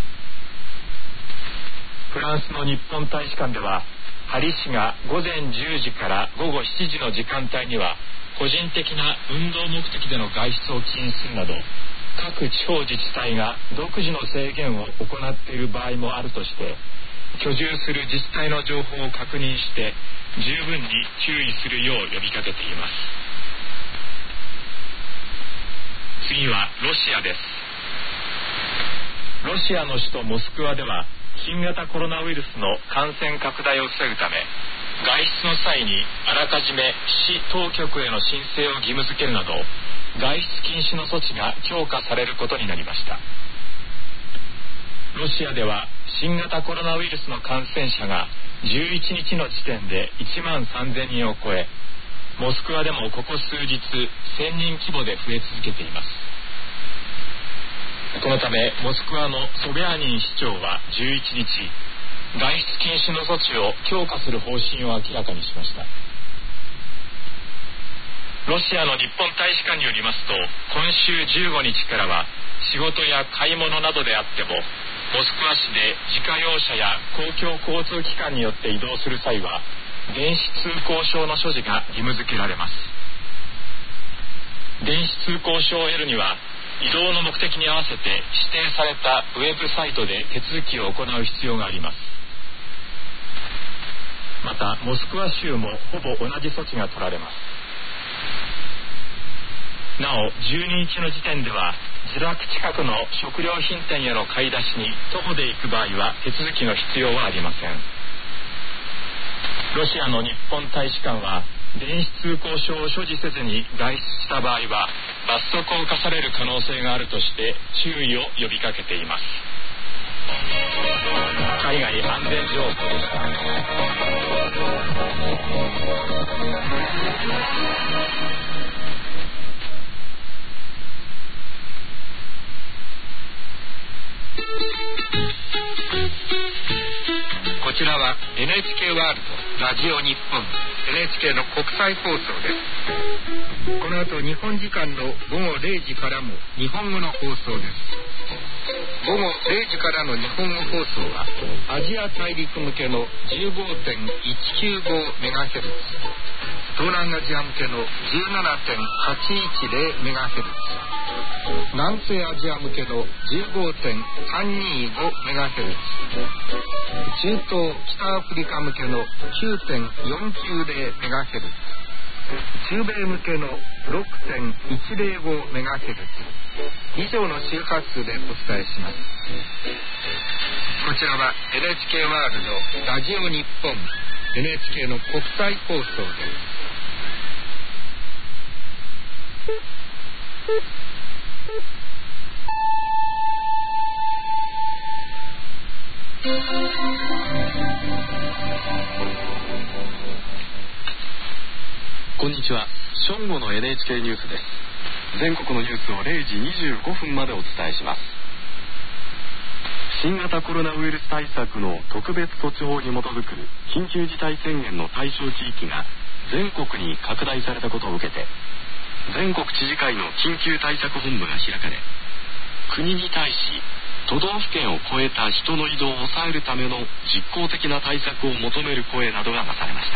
フランスの日本大使館では、パリ市が午前10時から午後7時の時間帯には個人的な運動目的での外出を禁止するなど、各地方自治体が独自の制限を行っている場合もあるとして、居住する自治体の情報を確認して十分に注意するよう呼びかけています。次はロシアです。ロシアの首都モスクワでは新型コロナウイルスの感染拡大を防ぐため、外出の際にあらかじめ市当局への申請を義務付けるなど、外出禁止の措置が強化されることになりました。ロシアでは新型コロナウイルスの感染者が11日の時点で1万3000人を超え、モスクワでもここ数日1000人規模で増え続けています。このためモスクワのソビャーニン市長は11日、外出禁止の措置を強化する方針を明らかにしました。ロシアの日本大使館によりますと、今週15日からは仕事や買い物などであっても、モスクワ市で自家用車や公共交通機関によって移動する際は電子通行証の所持が義務付けられます。電子通行証を得るには、移動の目的に合わせて指定されたウェブサイトで手続きを行う必要があります。またモスクワ州もほぼ同じ措置が取られます。なお12日の時点では、自宅近くの食料品店への買い出しに徒歩で行く場合は手続きの必要はありません。ロシアの日本大使館は、電子通行証を所持せずに外出した場合は罰則を課される可能性があるとして注意を呼びかけています。海外安全情報でした。こちらは NHK ワールドラジオ日本 NHK の国際放送です。この後日本時間の午後0時からも日本語の放送です。午後0時からの日本語放送はアジア大陸向けの 15.195MHz、 東南アジア向けの 17.810MHz、 南西アジア向けの 15.325MHz、 中東北アフリカ向けの 9.490MHz、 中米向けの 6.105MHz 以上の周波数でお伝えします。こちらは NHK ワールドラジオ日本 NHK の国際放送です。 こんにちは。正午の NHK ニュースです。全国のニュースを0時25分までお伝えします。 新型コロナウイルス対策の特別措置法に基づく緊急事態宣言の対象地域が全国に拡大されたことを受けて、全国知事会の緊急対策本部が開かれ、国に対し都道府県を越えた人の移動を抑えるための実効的な対策を求める声などがなされました。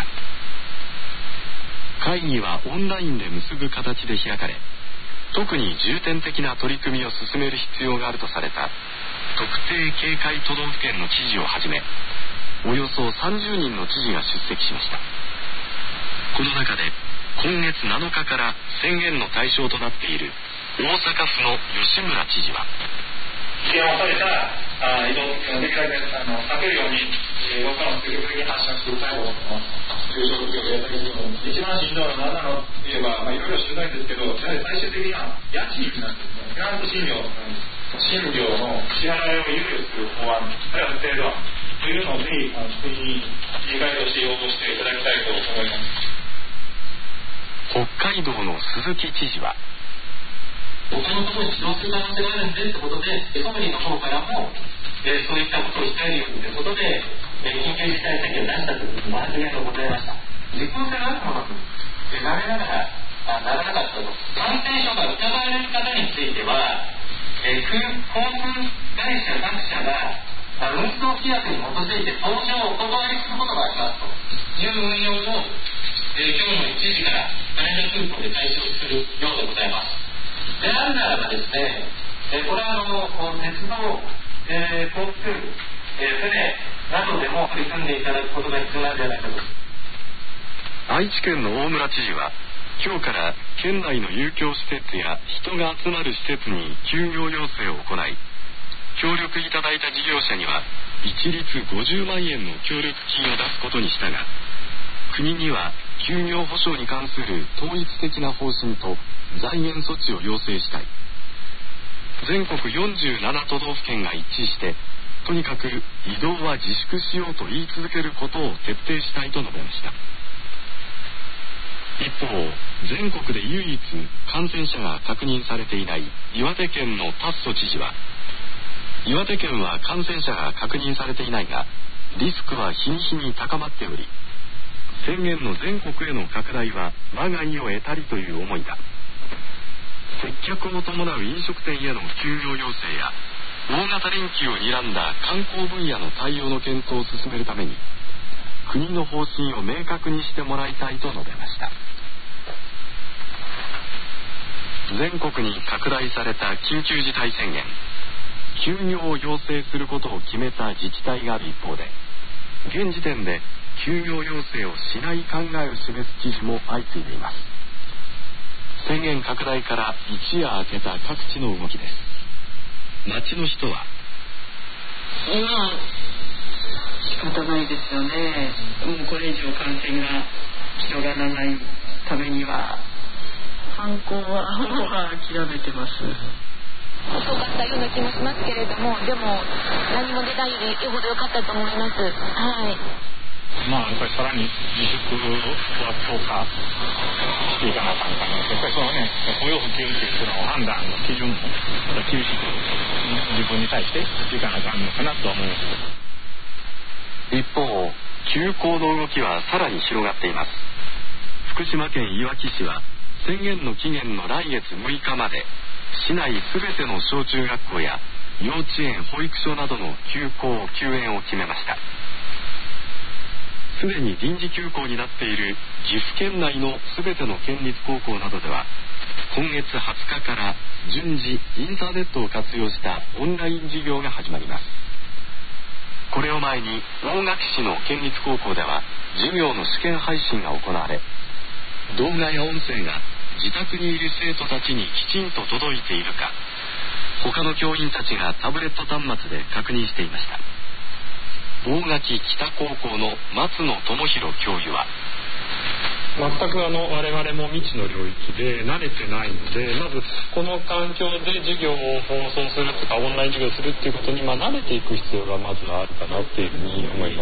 会議はオンラインで結ぶ形で開かれ、特に重点的な取り組みを進める必要があるとされた特定警戒都道府県の知事をはじめ、およそ30人の知事が出席しました。この中で今月7日から宣言の対象となっている大阪府の吉村知事は、 危険を恐れた移動できるだけ避けるように、ロックダウンを積極的に発信していきたいと思います。中小企業やったりするの一番しんどいのは何なのといえば、いろいろしんどいんですけど、やはり最終的には家賃なんですね。テナント診療の支払いを猶予する法案、あるいは制度案というのをぜひ国に理解として要望していただきたいと思います。 北海道の鈴木知事は、 他のことに指導する可能性があるんでということで、ソムリーの方からも、そういったことを控えるようにということで、緊急事態宣言を出したということも発言がございました。実効性があるものとなれながらならなかったと。感染症が疑われる方については、航空会社各社が運送規約に基づいて搭乗をお断りすることがありますという運用を、今日の1時から羽田空港で対象するようでございます。であるならばですね、これは鉄道、交通、船などでも取り組んでいただくことが必要なんじゃないかと。 愛知県の大村知事は、今日から県内の遊興施設や人が集まる施設に休業要請を行い、協力いただいた事業者には一律50万円の協力金を出すことにしたが、国には休業保障に関する統一的な方針と財源措置を要請したい。全国47都道府県が一致して、とにかく移動は自粛しようと言い続けることを徹底したいと述べました。一方、全国で唯一感染者が確認されていない岩手県の達増知事は、岩手県は感染者が確認されていないが、リスクは日に日に高まっており、宣言の全国への拡大は我が意を得たりという思いだ。接客を伴う飲食店への休業要請や大型連休を睨んだ観光分野の対応の検討を進めるために、国の方針を明確にしてもらいたいと述べました。全国に拡大された緊急事態宣言、休業を要請することを決めた自治体がある一方で、現時点で休業要請をしない考えを示す記事も相次いでいます。宣言拡大から一夜明けた各地の動きです。街の人は、 仕方ないですよね。もうこれ以上感染が広がらないためには犯行は諦めてます。 遅かったような気もしますけれども、でも何も出ないよりよほど良かったと思います。はい。 やっぱりさらに自粛は強化していかなあかんかな。やっぱりそのね、雇用復旧っていうその判断の基準も厳しく自分に対していかなあかんのかなとは思います。 一方、休校の動きはさらに広がっています。福島県いわき市は宣言の期限の来月6日まで市内すべての小中学校や幼稚園、保育所などの休校・休園を決めました。すでに臨時休校になっている岐阜県内のすべての県立高校などでは、今月20日から順次インターネットを活用したオンライン授業が始まります。これを前に大垣市の県立高校では授業の試験配信が行われ、動画や音声が自宅にいる生徒たちにきちんと届いているか、他の教員たちがタブレット端末で確認していました。大垣北高校の松野智弘教諭は、 全く我々も未知の領域で慣れてないので、まずこの環境で授業を放送するとかオンライン授業するっていうことに慣れていく必要がまずはあるかなっていうふうに思います。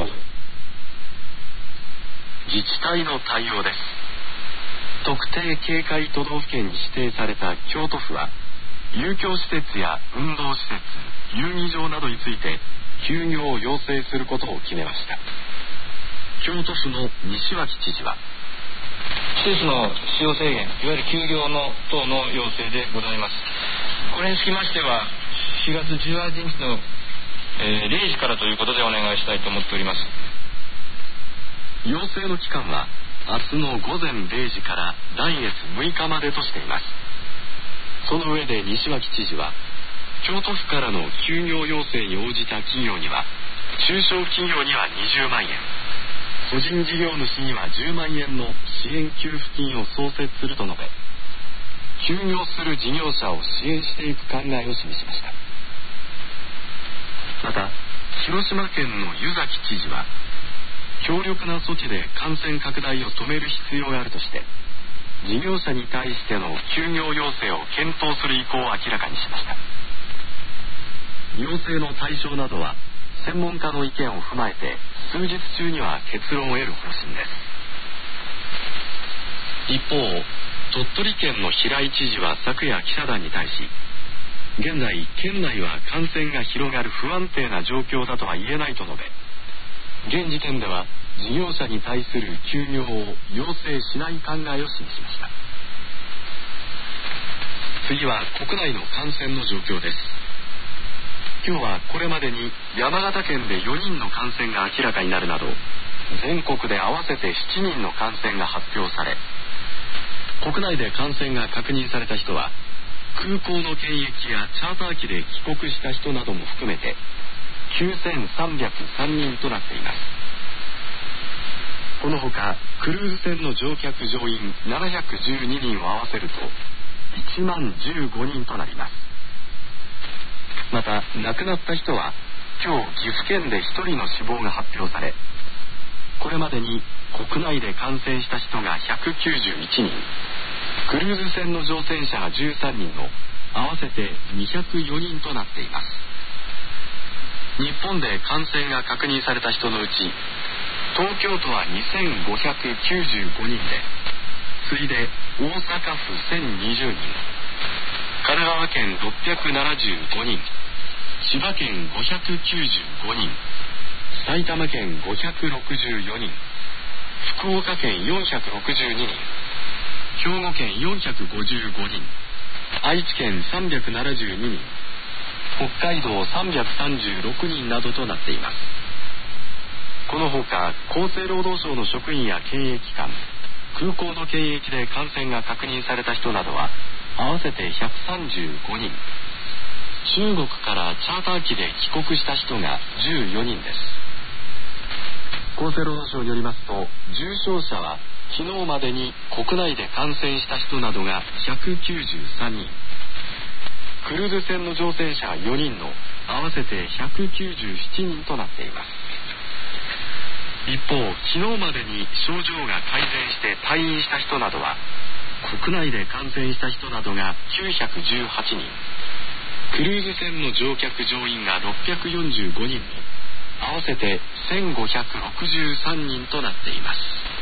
自治体の対応です。特定警戒都道府県に指定された京都府は、遊興施設や運動施設、 遊戯場などについて休業を要請することを決めました。京都府の西脇知事は、 施設の使用制限、いわゆる休業の等の要請でございます。これにつきましては4月18日の、0時からということでお願いしたいと思っております。 要請の期間は明日の午前0時から来月6日までとしています。その上で西脇知事は、京都府からの休業要請に応じた企業には中小企業には20万円、個人事業主には10万円の支援給付金を創設すると述べ、休業する事業者を支援していく考えを示しました。また広島県の湯崎知事は、強力な措置で感染拡大を止める必要があるとして、事業者に対しての休業要請を検討する意向を明らかにしました。要請の対象などは専門家の意見を踏まえて数日中には結論を得る方針です。一方、鳥取県の平井知事は昨夜記者団に対し、現在県内は感染が広がる不安定な状況だとは言えないと述べ、現時点では事業者に対する休業を要請しない考えを示しました。次は国内の感染の状況です。今日はこれまでに山形県で4人の感染が明らかになるなど、全国で合わせて7人の感染が発表され、国内で感染が確認された人は空港の検疫やチャーター機で帰国した人なども含めて9303人となっています。このほかクルーズ船の乗客乗員712人を合わせると1万15人となります。また亡くなった人は今日岐阜県で1人の死亡が発表され、これまでに国内で感染した人が191人、クルーズ船の乗船者が13人の合わせて204人となっています。日本で感染が確認された人のうち、東京都は2595人で、次いで大阪府1020人、神奈川県675人、千葉県595人、埼玉県564人、福岡県462人、兵庫県455人、愛知県372人、北海道336人などとなっています。このほか厚生労働省の職員や検疫官、空港の検疫で感染が確認された人などは合わせて135人、中国からチャーター機で帰国した人が14人です。厚生労働省によりますと、重症者は昨日までに国内で感染した人などが193人、クルーズ船の乗船者4人の合わせて197人となっています。一方、昨日までに症状が改善して退院した人などは国内で感染した人などが918人、クルーズ船の乗客乗員が645人の合わせて1563人となっています。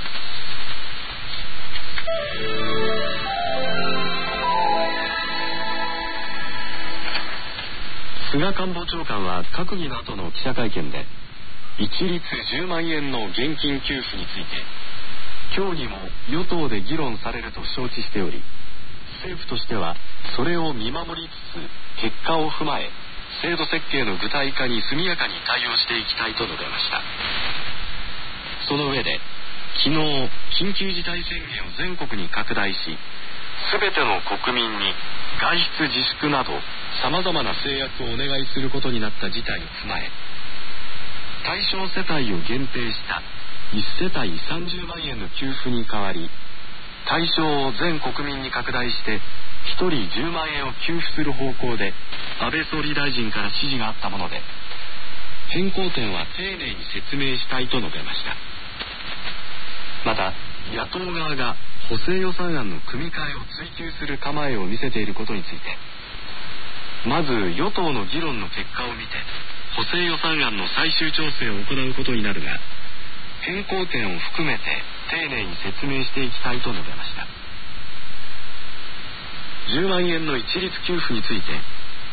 菅官房長官は閣議の後の記者会見で、一律10万円の現金給付について、今日にも与党で議論されると承知しており、政府としてはそれを見守りつつ結果を踏まえ、制度設計の具体化に速やかに対応していきたいと述べました。その上で、昨日緊急事態宣言を全国に拡大し、全ての国民に外出自粛などさまざまな制約をお願いすることになった事態を踏まえ、対象世帯を限定した1世帯30万円の給付に代わり、対象を全国民に拡大して1人10万円を給付する方向で安倍総理大臣から指示があったもので、変更点は丁寧に説明したいと述べました。また野党側が補正予算案の組み替えを追及する構えを見せていることについて、まず与党の議論の結果を見て補正予算案の最終調整を行うことになるが、変更点を含めて丁寧に説明していきたいと述べました。10万円の一律給付について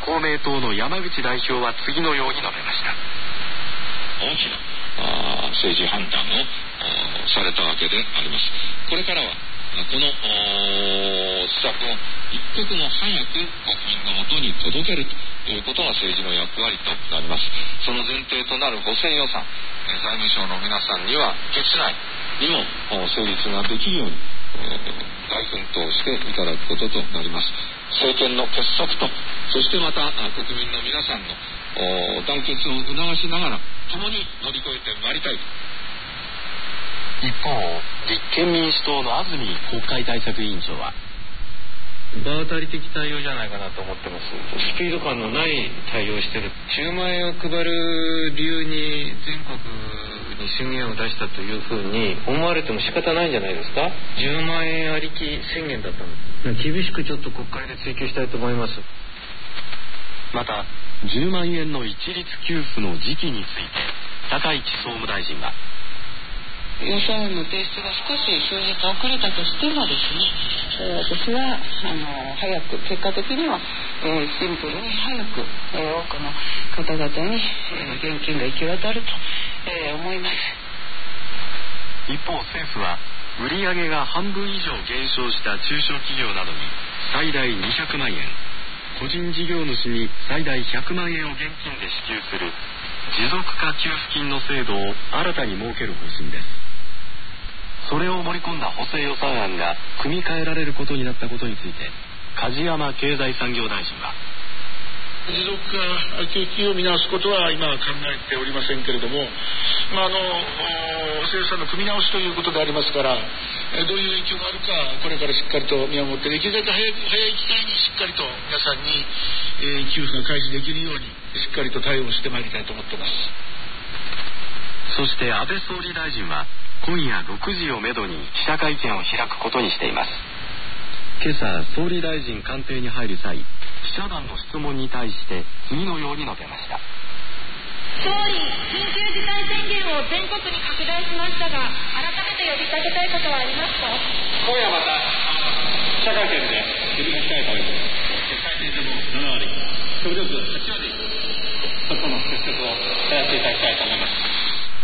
公明党の山口代表は次のように述べました。 大きな政治判断をされたわけであります。これからはこの施策を一刻も早く国民のもとに届けるということが政治の役割となります。その前提となる補正予算、財務省の皆さんには月内にも成立ができるように大奮闘していただくこととなります。政権の結束と、そしてまた国民の皆さんの団結を促しながら共に乗り越えてまいりたい。 一方、立憲民主党の安住国会対策委員長は、 場当たり的対応じゃないかなと思ってます。スピード感のない対応してる。10万円を配る理由に全国に宣言を出したというふうに思われても仕方ないんじゃないですか。10万円ありき宣言だったの。厳しくちょっと国会で追及したいと思います。 また10万円の一律給付の時期について高市総務大臣は、 予算案の提出が少し数日遅れたとしてもですね、私は早く、結果的には、シンプルに早く、多くの方々に、現金が行き渡ると、思います。 一方、政府は売上が半分以上減少した中小企業などに最大200万円、個人事業主に最大100万円を現金で支給する持続化給付金の制度を新たに設ける方針です。それを盛り込んだ補正予算案が組み替えられることになったことについて、梶山経済産業大臣は、 持続化給付金を見直すことは今は考えておりませんけれども、政府さんの組み直しということでありますから、どういう影響があるかこれからしっかりと見守って、できるだけ早い機会にしっかりと皆さんに、給付が開始できるようにしっかりと対応してまいりたいと思っています。 そして安倍総理大臣は今夜6時をめどに記者会見を開くことにしています。今朝総理大臣官邸に入る際、記者団の質問に対して次のように述べました。 総理、緊急事態宣言を全国に拡大しましたが、改めて呼びかけたいことはありますか。 今夜また記者会見で呼びかけたいと思います。最低でも7割、極力8割、そこの接触をやっていただきたいと思います。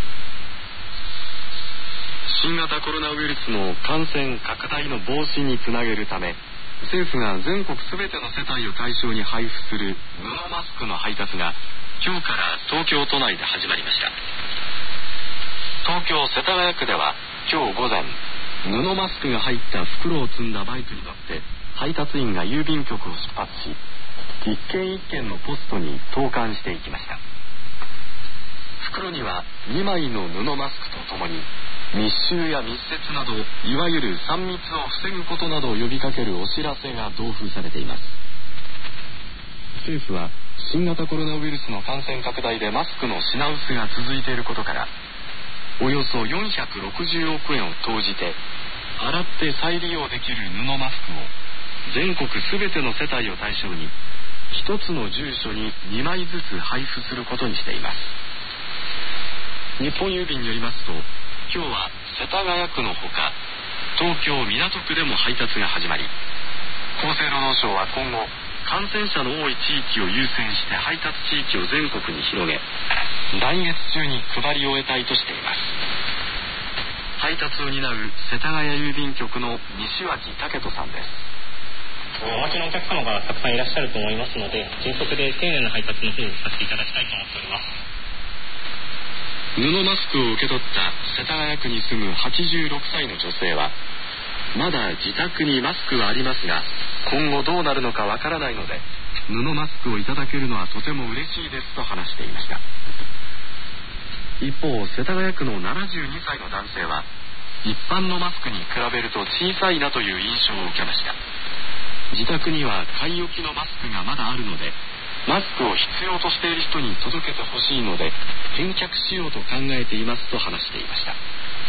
新型コロナウイルスの感染拡大の防止につなげるため、政府が全国すべての世帯を対象に配布する布マスクの配達が今日から東京都内で始まりました。東京世田谷区では今日午前、布マスクが入った袋を積んだバイクに乗って配達員が郵便局を出発し、一軒一軒のポストに投函していきました。袋には2枚の布マスクとともに密集や密接など、いわゆる3密を防ぐことなどを呼びかけるお知らせが同封されています。政府は新型コロナウイルスの感染拡大でマスクの品薄が続いていることから、およそ460億円を投じて洗って再利用できる布マスクを全国すべての世帯を対象に一つの住所に2枚ずつ配布することにしています。日本郵便によりますと、今日は世田谷区のほか東京港区でも配達が始まり、厚生労働省は今後感染者の多い地域を優先して配達地域を全国に広げ、来月中に配り終えたいとしています。配達を担う世田谷郵便局の西脇武人さんです。 お待ちのお客様がたくさんいらっしゃると思いますので、迅速で丁寧な配達の方をさせていただきたいと思っております。 布マスクを受け取った世田谷区に住む86歳の女性は、まだ自宅にマスクはありますが、今後どうなるのかわからないので、布マスクをいただけるのはとても嬉しいですと話していました。一方、世田谷区の72歳の男性は、一般のマスクに比べると小さいなという印象を受けました。自宅には買い置きのマスクがまだあるので、マスクを必要としている人に届けてほしいので返却しようと考えていますと話していました。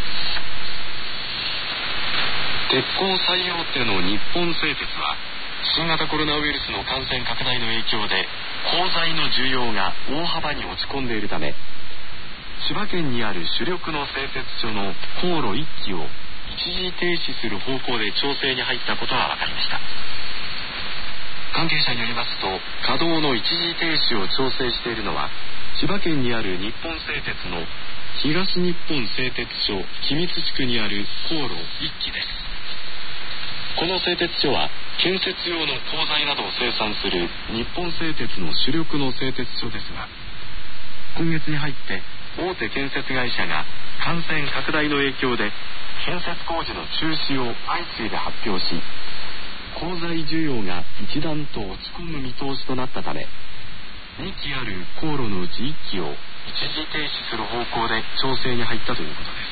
鉄鋼最大手の日本製鉄は、新型コロナウイルスの感染拡大の影響で鋼材の需要が大幅に落ち込んでいるため、千葉県にある主力の製鉄所の高炉1基を一時停止する方向で調整に入ったことが分かりました。 関係者によりますと、稼働の一時停止を調整しているのは千葉県にある日本製鉄の東日本製鉄所君津地区にある高炉1基です。この製鉄所は建設用の鋼材などを生産する日本製鉄の主力の製鉄所ですが、今月に入って大手建設会社が感染拡大の影響で建設工事の中止を相次いで発表し、鋼材需要が一段と落ち込む見通しとなったため、2基ある高炉のうち1基を一時停止する方向で調整に入ったということです。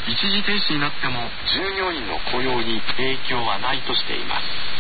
一時停止になっても従業員の雇用に影響はないとしています。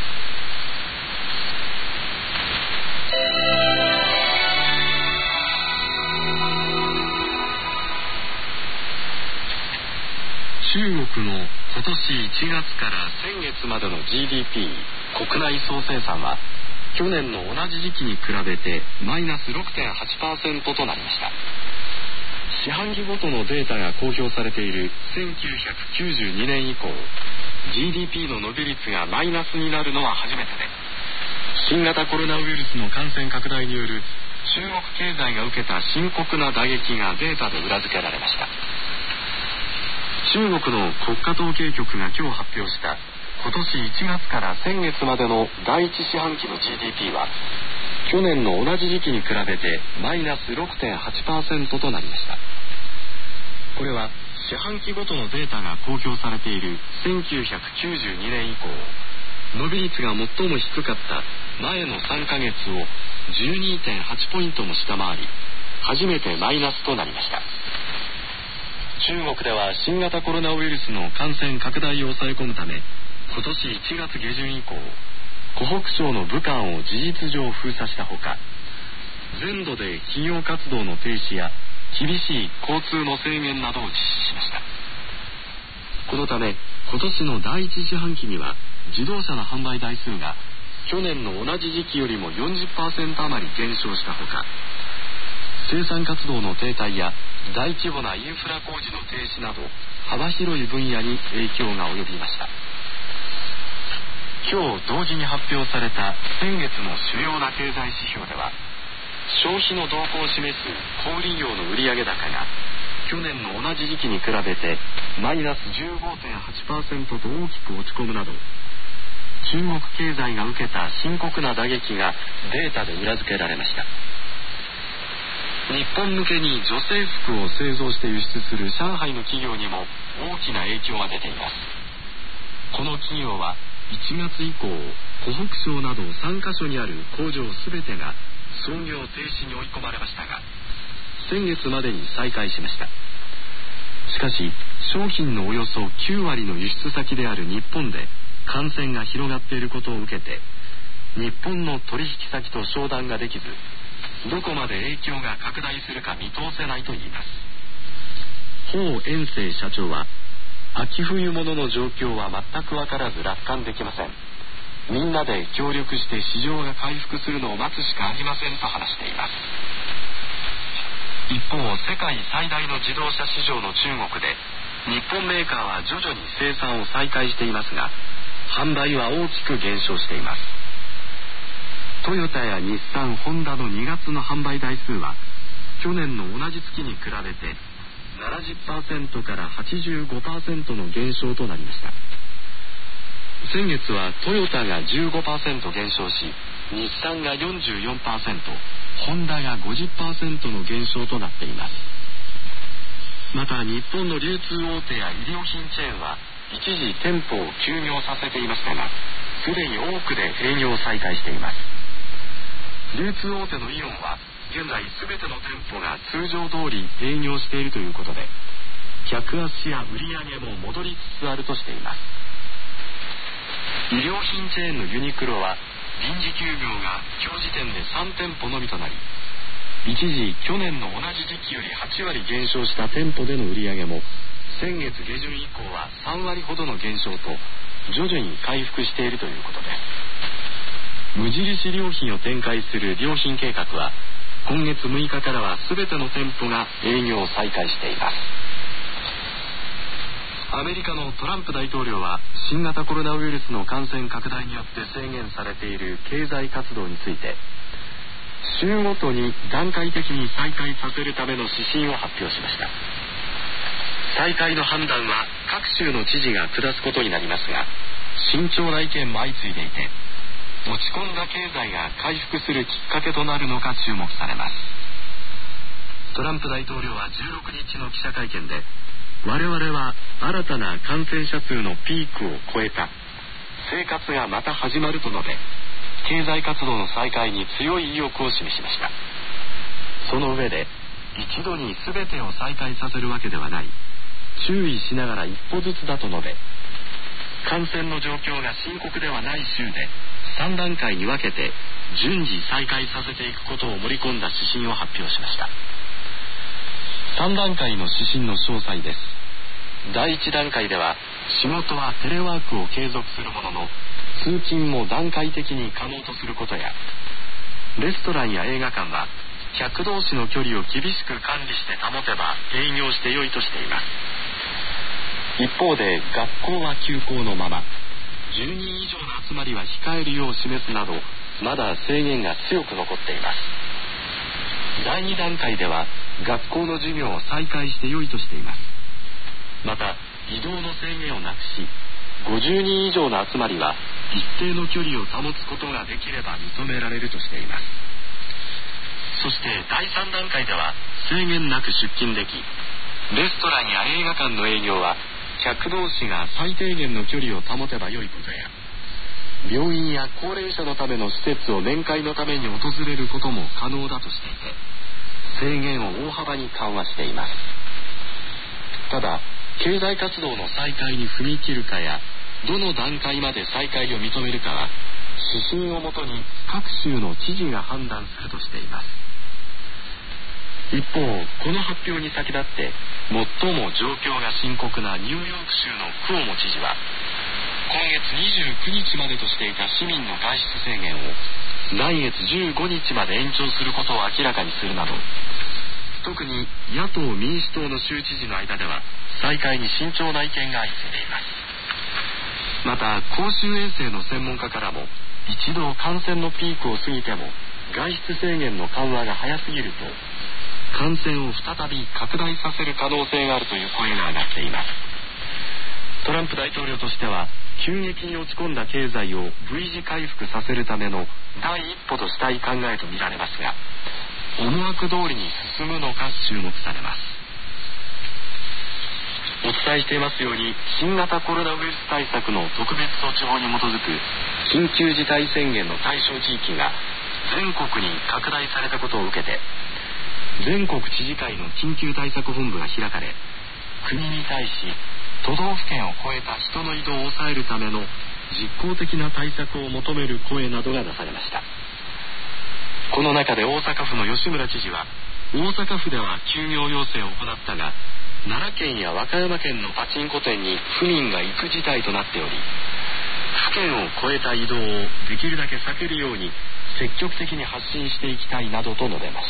中国の今年1月から先月までの GDP 国内総生産は去年の同じ時期に比べてマイナス 6.8% となりました。四半期ごとのデータが公表されている1992年以降、 GDP の伸び率がマイナスになるのは初めてで、新型コロナウイルスの感染拡大による中国経済が受けた深刻な打撃がデータで裏付けられました。中国の国家統計局が今日発表した今年1月から先月までの第一四半期の GDP は去年の同じ時期に比べてマイナス 6.8% となりました。これは四半期ごとのデータが公表されている1992年以降、伸び率が最も低かった前の3ヶ月を 12.8 ポイントも下回り、初めてマイナスとなりました。中国では新型コロナウイルスの感染拡大を抑え込むため、今年1月下旬以降、湖北省の武漢を事実上封鎖したほか、全土で企業活動の停止や厳しい交通の制限などを実施しました。このため今年の第一四半期には自動車の販売台数が去年の同じ時期よりも 40% 余り減少したほか、生産活動の停滞や大規模なインフラ工事の停止など幅広い分野に影響が及びました。今日同時に発表された先月の主要な経済指標では、消費の動向を示す小売業の売上高が去年の同じ時期に比べてマイナス 15.8% と大きく落ち込むなど、中国経済が受けた深刻な打撃がデータで裏付けられました。日本向けに女性服を製造して輸出する上海の企業にも大きな影響が出ています。この企業は1月以降、湖北省など3カ所にある工場すべてが操業停止に追い込まれましたが、先月までに再開しました。しかし商品のおよそ9割の輸出先である日本で感染が広がっていることを受けて、日本の取引先と商談ができず、どこまで影響が拡大するか見通せないと言います。彭遠征社長は、秋冬物の状況は全く分からず楽観できません。みんなで協力して市場が回復するのを待つしかありませんと話しています。一方、世界最大の自動車市場の中国で日本メーカーは徐々に生産を再開していますが、販売は大きく減少しています。トヨタや日産、ホンダの2月の販売台数は去年の同じ月に比べて 70% から 85% の減少となりました。先月はトヨタが 15% 減少し、日産が 44%、ホンダが 50% の減少となっています。また日本の流通大手や衣料品チェーンは一時店舗を休業させていましたが、すでに多くで営業を再開しています。流通大手のイオンは現在全ての店舗が通常通り営業しているということで、客足や売り上げも戻りつつあるとしています。衣料品チェーンのユニクロは臨時休業が今日時点で3店舗のみとなり、一時去年の同じ時期より8割減少した店舗での売り上げも先月下旬以降は3割ほどの減少と徐々に回復しているということです。無印良品を展開する良品計画は今月6日からは全ての店舗が営業を再開しています。 アメリカのトランプ大統領は新型コロナウイルスの感染拡大によって制限されている経済活動について、週ごとに段階的に再開させるための指針を発表しました。再開の判断は各州の知事が下すことになりますが、慎重な意見も相次いでいて、落ち込んだ経済が回復するきっかけとなるのか注目されます。トランプ大統領は16日の記者会見で、我々は新たな感染者数のピークを超えた、生活がまた始まると述べ、経済活動の再開に強い意欲を示しました。その上で、一度に全てを再開させるわけではない、注意しながら一歩ずつだと述べ、感染の状況が深刻ではない州で3段階に分けて順次再開させていくことを盛り込んだ指針を発表しました。3段階の指針の詳細です。第1段階では、仕事はテレワークを継続するものの、通勤も段階的に可能とすることや、レストランや映画館は客同士の距離を厳しく管理して保てば営業して良いとしています。一方で学校は休校のまま、10人以上の集まりは控えるよう示すなど、まだ制限が強く残っています。第2段階では学校の授業を再開して良いとしています。また移動の制限をなくし、50人以上の集まりは一定の距離を保つことができれば認められるとしています。そして第3段階では制限なく出勤でき、レストランや映画館の営業は客同士が最低限の距離を保てば良いことや、病院や高齢者のための施設を面会のために訪れることも可能だとしていて、制限を大幅に緩和しています。ただ、経済活動の再開に踏み切るかや、どの段階まで再開を認めるかは指針をもとに各州の知事が判断するとしています。一方、この発表に先立って最も状況が深刻なニューヨーク州のクオモ知事は、今月29日までとしていた市民の外出制限を来月15日まで延長することを明らかにするなど、特に野党民主党の州知事の間では再開に慎重な意見が相次いでいます。また公衆衛生の専門家からも、一度感染のピークを過ぎても外出制限の緩和が早すぎると感染を再び拡大させる可能性があるという声が上がっています。トランプ大統領としては、急激に落ち込んだ経済を V 字回復させるための第一歩としたい考えとみられますが、思惑通りに進むのか注目されます。お伝えしていますように、新型コロナウイルス対策の特別措置法に基づく緊急事態宣言の対象地域が全国に拡大されたことを受けて、全国知事会の緊急対策本部が開かれ、国に対し都道府県を越えた人の移動を抑えるための実効的な対策を求める声などが出されました。この中で大阪府の吉村知事は、大阪府では休業要請を行ったが、奈良県や和歌山県のパチンコ店に府民が行く事態となっており、府県を越えた移動をできるだけ避けるように積極的に発信していきたいなどと述べました。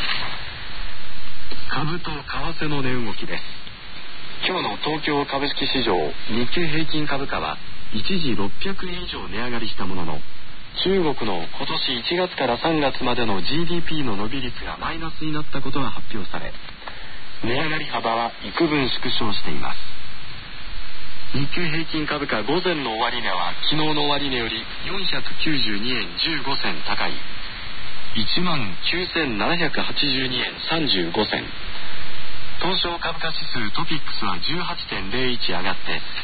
株と為替の値動きです。今日の東京株式市場、日経平均株価は一時600円以上値上がりしたものの、中国の今年1月から3月までの GDP の伸び率がマイナスになったことが発表され、値上がり幅は幾分縮小しています。日経平均株価午前の終値は昨日の終値より492円15銭高い 19,782 円35銭。東証株価指数トピックスは 18.01 上がって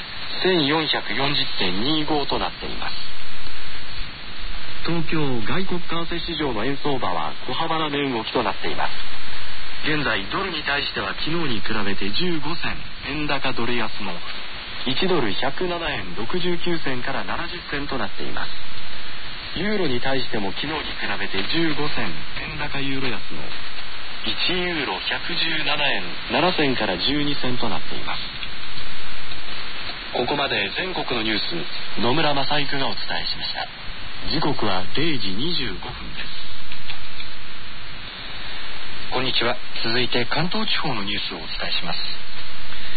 1440.25 となっています。東京外国為替市場の円相場は小幅な値動きとなっています。現在ドルに対しては昨日に比べて15銭円高ドル安の1ドル107円69銭から70銭となっています。ユーロに対しても昨日に比べて15銭円高ユーロ安の1ユーロ117円7銭から12銭となっています。ここまで全国のニュース、野村正育がお伝えしました。時刻は0時25分です。こんにちは。続いて関東地方のニュースをお伝えします。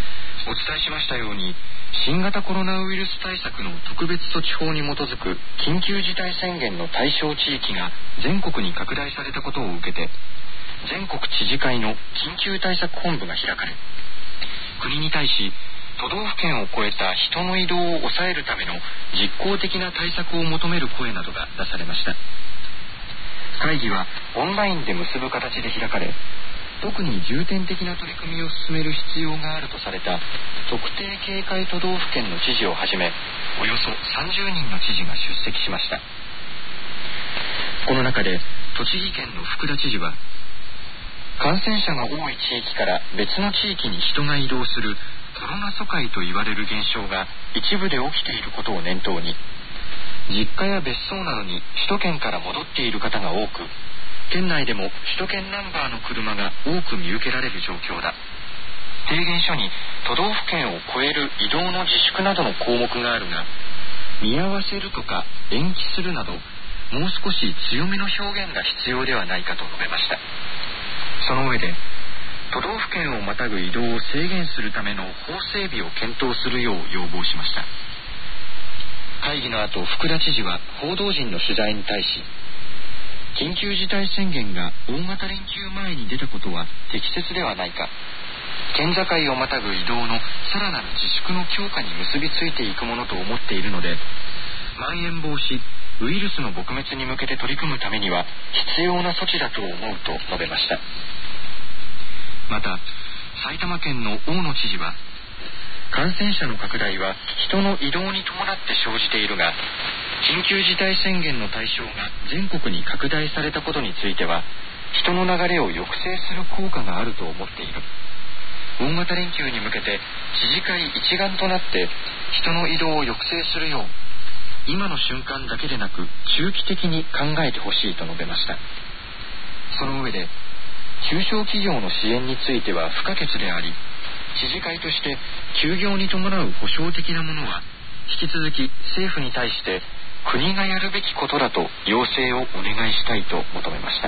お伝えしましたように、新型コロナウイルス対策の特別措置法に基づく緊急事態宣言の対象地域が全国に拡大されたことを受けて、全国知事会の緊急対策本部が開かれ、国に対し都道府県を越えた人の移動を抑えるための実効的な対策を求める声などが出されました。会議はオンラインで結ぶ形で開かれ、特に重点的な取り組みを進める必要があるとされた特定警戒都道府県の知事をはじめ、およそ30人の知事が出席しました。この中で栃木県の福田知事は、感染者が多い地域から別の地域に人が移動するコロナ疎開と言われる現象が一部で起きていることを念頭に、実家や別荘などに首都圏から戻っている方が多く、県内でも首都圏ナンバーの車が多く見受けられる状況だ。提言書に都道府県を越える移動の自粛などの項目があるが、見合わせるとか延期するなど、もう少し強めの表現が必要ではないかと述べました。その上で、都道府県をまたぐ移動を制限するための法整備を検討するよう要望しました。会議の後、福田知事は報道陣の取材に対し、緊急事態宣言が大型連休前に出たことは適切ではないか、県境をまたぐ移動のさらなる自粛の強化に結びついていくものと思っているので、まん延防止ウイルスの撲滅に向けて取り組むためには必要な措置だと思うと述べました。また、埼玉県の大野知事は、感染者の拡大は人の移動に伴って生じているが、緊急事態宣言の対象が全国に拡大されたことについては、人の流れを抑制する効果があると思っている。大型連休に向けて知事会一丸となって人の移動を抑制するよう、今の瞬間だけでなく中期的に考えてほしいと述べました。その上で、中小企業の支援については不可欠であり、知事会として休業に伴う保障的なものは引き続き政府に対して国がやるべきことだと要請をお願いしたいと求めました。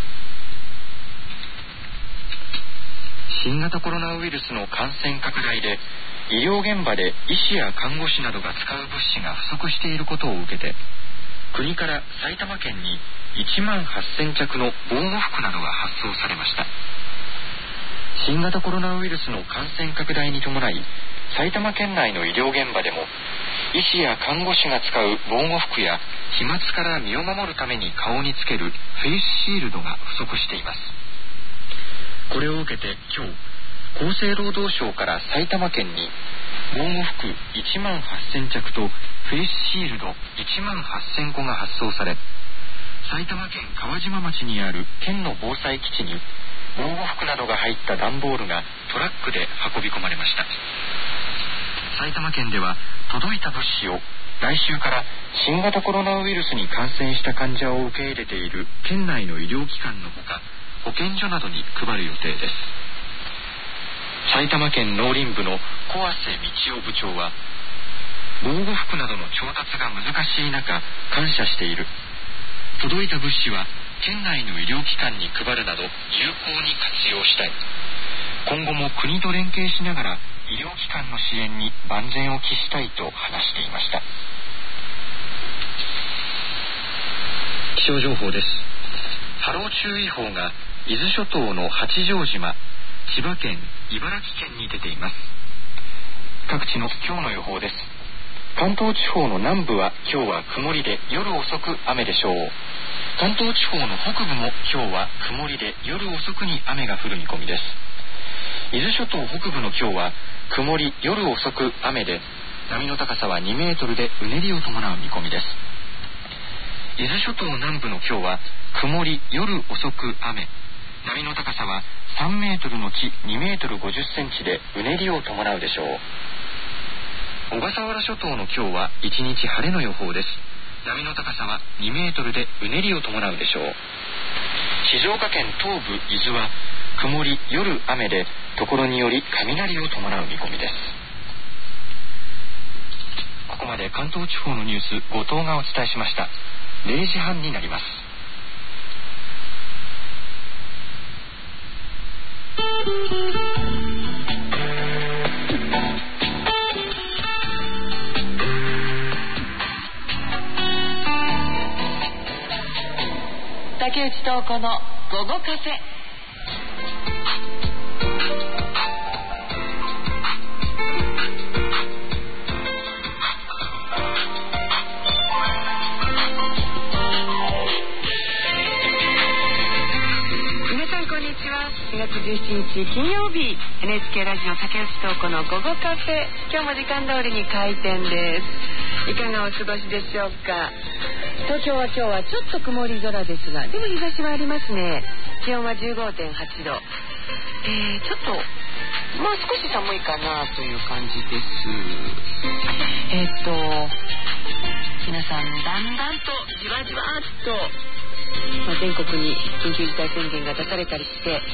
新型コロナウイルスの感染拡大で医療現場で医師や看護師などが使う物資が不足していることを受けて、国から埼玉県に1万8000着の防護服などが発送されました。新型コロナウイルスの感染拡大に伴い、埼玉県内の医療現場でも医師や看護師が使う防護服や飛沫から身を守るために顔につけるフェイスシールドが不足しています。これを受けて今日、厚生労働省から埼玉県に防護服1万8000着とフェイスシールド1万8000個が発送され、埼玉県川島町にある県の防災基地に防護服などが入った段ボールがトラックで運び込まれました。埼玉県では届いた物資を来週から新型コロナウイルスに感染した患者を受け入れている県内の医療機関のほか、保健所などに配る予定です。埼玉県農林部の小瀬道夫部長は、防護服などの調達が難しい中感謝している。届いた物資は県内の医療機関に配るなど有効に活用したい。今後も国と連携しながら医療機関の支援に万全を期したいと話していました。気象情報です。波浪注意報が伊豆諸島の八丈島、千葉県、茨城県に出ています。各地の今日の予報です。関東地方の南部は今日は曇りで夜遅く雨でしょう。関東地方の北部も今日は曇りで夜遅くに雨が降る見込みです。伊豆諸島北部の今日は曇り夜遅く雨で、波の高さは2メートルでうねりを伴う見込みです。伊豆諸島南部の今日は曇り夜遅く雨、波の高さは3メートルのち2メートル50センチでうねりを伴うでしょう。小笠原諸島の今日は一日晴れの予報です。波の高さは2メートルでうねりを伴うでしょう。静岡県東部伊豆は曇り夜雨で、ところにより雷を伴う見込みです。ここまで関東地方のニュース、後藤がお伝えしました。0時半になります。 東子の午後カフェ。4月17日金曜日、 NHK ラジオ竹内東子の午後カフェ、今日も時間通りに開店です。いかがお過ごしでしょうか。東京は今日はちょっと曇り空ですが、でも日差しはありますね。気温は 15.8 度、ちょっと少し寒いかなという感じです。皆さんだんだんとじわじわっと全国に緊急事態宣言が出されたりして、だん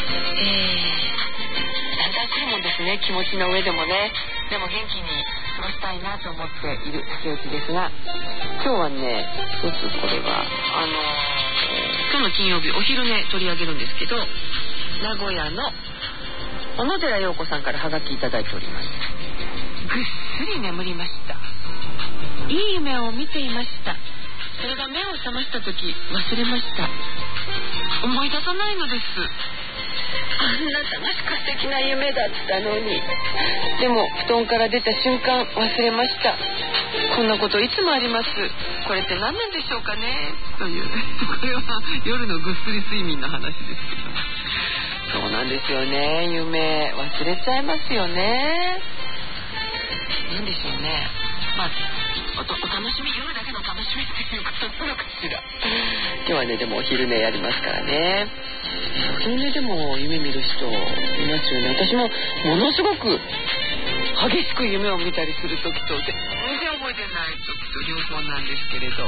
だん来るもんですね、気持ちの上でもね。でも元気に過ごしたいなと思っている竹内ですが、今日はね、これは今日の金曜日お昼寝取り上げるんですけど、名古屋の小野寺陽子さんからハガキいただいております。ぐっすり眠りました。いい夢を見ていました。それが目を覚ました時忘れました。思い出さないのです。あんな楽しく素敵な夢だったのに。でも布団から出た瞬間忘れました。こんなこといつもあります。これって何なんでしょうかね、というこれは夜のぐっすり睡眠の話ですけど、そうなんですよね。夢忘れちゃいますよね。なんでしょうね。お楽しみ、夜だけの楽しみっていうことなのかしら。今日はね、でもお昼寝やりますからね。お昼寝でも夢見る人いますよね。私もものすごく激しく夢を見たりする時と全然覚えてない時と両方なんですけれど、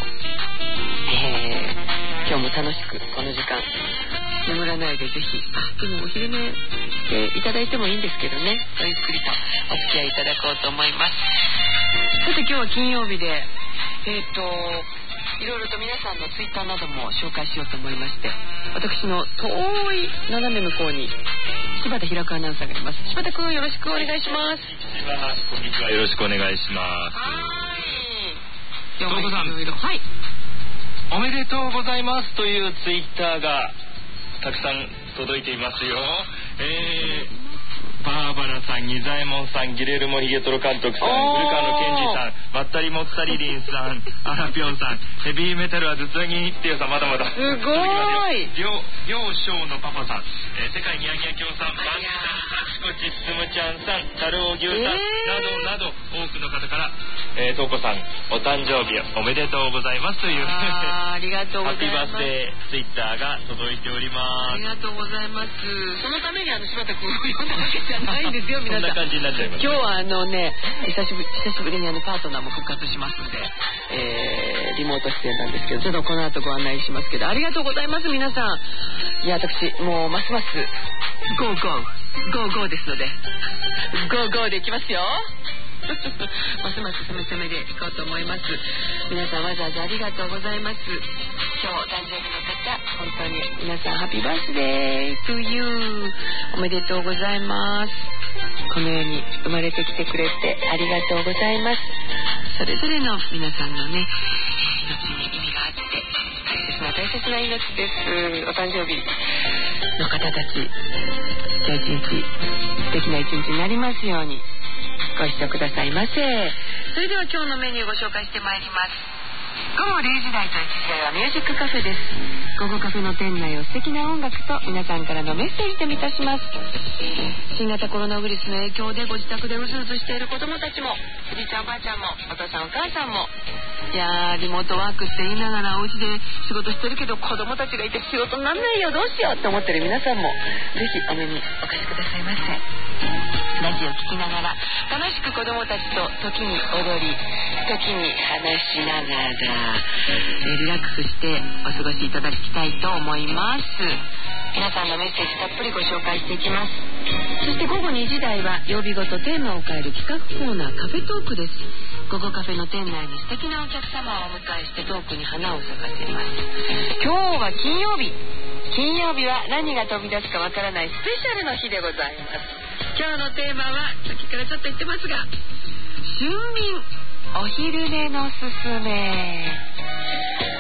今日も楽しくこの時間眠らないでぜひ、でもお昼寝していただいてもいいんですけどね、ゆっくりとお付き合いいただこうと思います。さて今日は金曜日で、いろいろと皆さんのツイッターなども紹介しようと思いまして、私の遠い斜め向こうに柴田平子アナウンサーがいます。柴田君、よろしくお願いします。 こんにちは、よろしくお願いします。東子さん、 はい、 おめでとうございますというツイッターがたくさん届いていますよ。バーバラさん、ギザエモンさん、ギレルモヒゲトロ監督さん、古川のケンジさん、まったりもったりりんさん、アラピョンさん、ヘビーメタルは頭痛にっていうさん、まだまだすごい。 両将のパパさん、世界ニャニャキョウさん、バンチさん、サチコチつむちゃんさん、太郎牛さん、などなど多くの方から、トウコさんお誕生日おめでとうございますというありがとうございます。 ハッピーバースデーツイッターが届いております。 ありがとうございます。そのために柴田君を呼んだわけじゃないんですよ、皆さん。 そんな感じになっちゃいます、ね。今日は久しぶりにパートナーも復活しますので、リモート出演なんですけど、ちょっとこの後ご案内しますけど、ありがとうございます皆さん。いや、私もうますますゴーですので、ゴーでいきますよ。ますます攻めでいこうと思います。皆さんわざわざありがとうございます。今日お誕生日の方、本当に皆さんハッピーバースデー to you、 おめでとうございます。この世に生まれてきてくれてありがとうございます。それぞれの皆さんのね、命に意味があって大切な命です。お誕生日の方たち、一日素敵な一日になりますようにご視聴くださいませ。それでは今日のメニューをご紹介してまいります。午後0時台と1時台はミュージックカフェです。午後カフェの店内を素敵な音楽と皆さんからのメッセージで満たします。新型コロナウイルスの影響でご自宅でうずうずしている子どもたちも、おじいちゃんおばあちゃんも、お父さんお母さんも、いやー、リモートワークって言いながらお家で仕事してるけど子どもたちがいて仕事になんないよ、どうしようって思ってる皆さんもぜひお目にお貸しくださいませ。ラジオ聞きながら楽しく子どもたちと時に踊り、時に話しながらリラックスしてお過ごしいただきたいと思います。皆さんのメッセージたっぷりご紹介していきます。そして午後2時台は曜日ごとテーマを変える企画コーナー、カフェトークです。午後カフェの店内に素敵なお客様をお迎えしてトークに花を咲かせます。今日は金曜日は何が飛び出すかわからないスペシャルの日でございます。今日のテーマはさっきからちょっと言ってますが、春眠お昼寝のすすめ。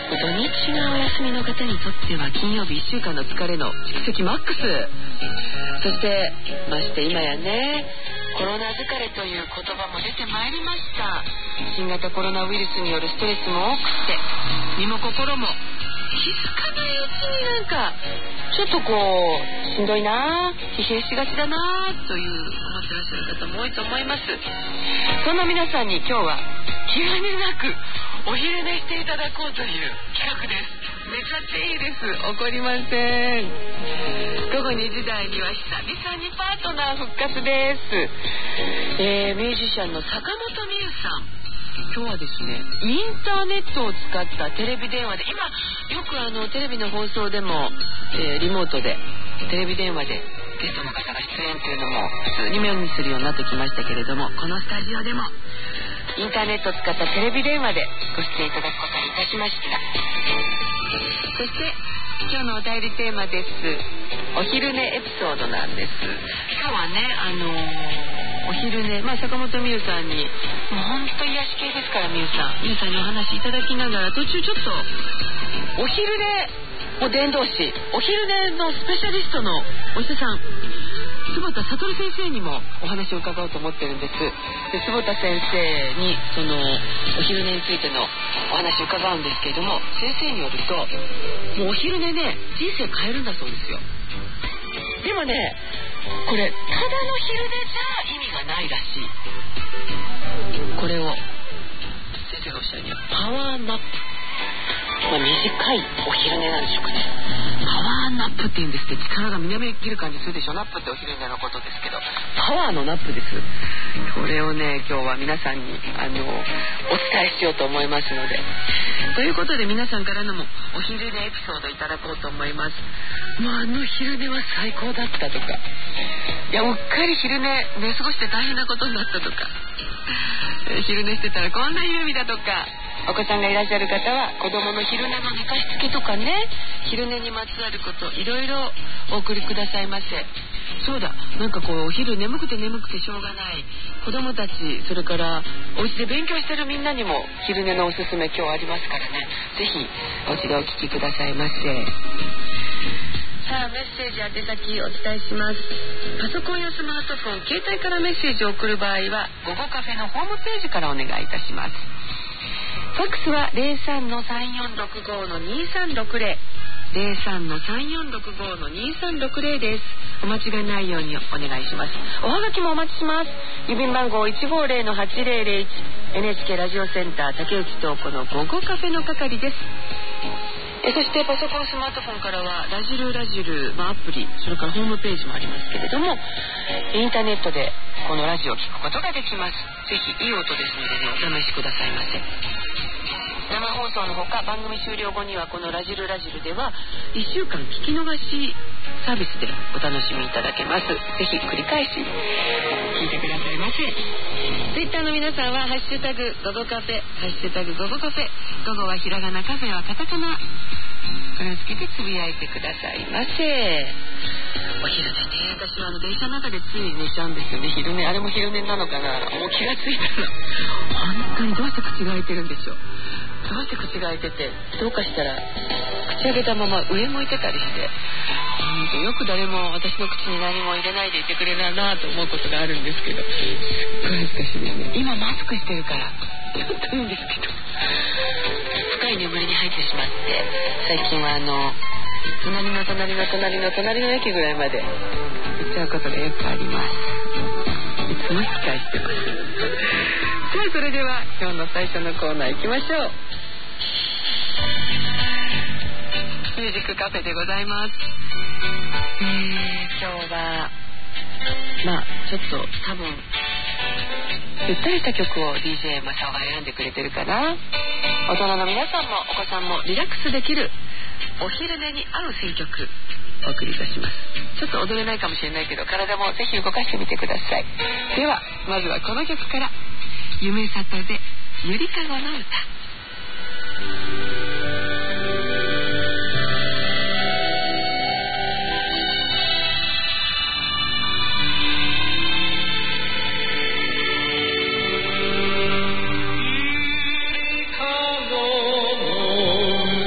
土日がお休みの方にとっては金曜日1週間の疲れの蓄積マックス。そしてまして今やね、コロナ疲れという言葉も出てまいりました。新型コロナウイルスによるストレスも多くて、身も心も気づかないうちになんかちょっとこうしんどいな、疲弊しがちだなという思ってらっしゃる方も多いと思います。そんな皆さんに今日は気兼ねなくお昼寝していただこうという企画です。めちゃっていいです。怒りません。午後2時台には久々にパートナー復活です。ミュージシャンの坂本美優さん、今日はですね、インターネットを使ったテレビ電話で、今よくテレビの放送でも、リモートでテレビ電話でゲストの方が出演というのも普通に目にするようになってきましたけれども、このスタジオでもインターネットを使ったテレビ電話でご出演いただくことにいたしました。そして今日のお便りテーマです。お昼寝エピソードなんです。今日はね、お昼寝、坂本美優さんに、もう本当癒し系ですから、美優さんにお話いただきながら、途中ちょっとお昼寝を伝道師、お昼寝のスペシャリストのお医者さん坪田悟先生にもお話を伺おうと思ってるんです。で、坪田先生にそのお昼寝についてのお話を伺うんですけれども、先生によると、もうお昼寝ね、人生変えるんだそうですよ。でもね、これただの昼寝じゃ意味がないらしい。これを先生がおっしゃるにはパワーナップ、短いお昼寝なんでしょうかね。パワーナップって言うんですって。力がみなぎる感じするでしょ。ナップってお昼寝のことですけど、パワーのナップです。これをね、今日は皆さんにお伝えしようと思いますので、ということで皆さんからのもお昼寝エピソードいただこうと思います。もう昼寝は最高だったとか、いやうっかり昼寝過ごして大変なことになったとか、昼寝してたらこんな夢見だとか、お子さんがいらっしゃる方は子供の昼寝の寝かしつけとかね、昼寝にまつわることいろいろお送りくださいませ。そうだ、なんかこうお昼眠くてしょうがない子供たち、それからお家で勉強してるみんなにも昼寝のおすすめ今日ありますからね、ぜひお家でお聞きくださいませ。さあ、メッセージ宛先お伝えします。パソコンやスマートフォン、携帯からメッセージを送る場合は午後カフェのホームページからお願いいたします。ファックスは 03-3465-2360 03-3465-2360 です。お間違いないようにお願いします。おはがきもお待ちします。郵便番号 150-8001 NHK ラジオセンター竹内東子の午後カフェの係です。そしてパソコンスマートフォンからはラジル、アプリ、それからホームページもありますけれども、インターネットでこのラジオを聞くことができます。ぜひいい音ですのでね、お試しくださいませ。生放送のほか番組終了後にはこのラジルでは1週間聞き逃しサービスでお楽しみいただけます。ぜひ繰り返し聞いてくださいませ。ツイッターの皆さんはハッシュタグ午後カフェ、ハッシュタグ午後カフェ、午後はひらがな、カフェはカタカナ、これをつけてつぶやいてくださいませ。お昼寝ね、私は電車の中でつい寝ちゃうんですよね。昼寝、あれも昼寝なのかな、もう気がついたら本当にどうして口が開いてるんでしょう。どうして口が開いてて、どうかしたら口開けたまま上向いてたりして、よく誰も私の口に何も入れないでいてくれないなと思うことがあるんですけど、すっごい恥ずかしいですね。今マスクしてるからちょっといいんですけど、深い眠りに入ってしまって、最近は隣の駅ぐらいまで行っちゃうことがよくあります。いつも引き返してます。さあ、それでは今日の最初のコーナー行きましょう。ミュージックカフェでございます。今日はちょっと多分ゆったりした曲を DJ マサオが選んでくれてるかな。大人の皆さんもお子さんもリラックスできるお昼寝に合う選曲お送りいたします。ちょっと踊れないかもしれないけど、体もぜひ動かしてみてください。ではまずはこの曲から、夢里でゆりかごの歌。 ゆりかごの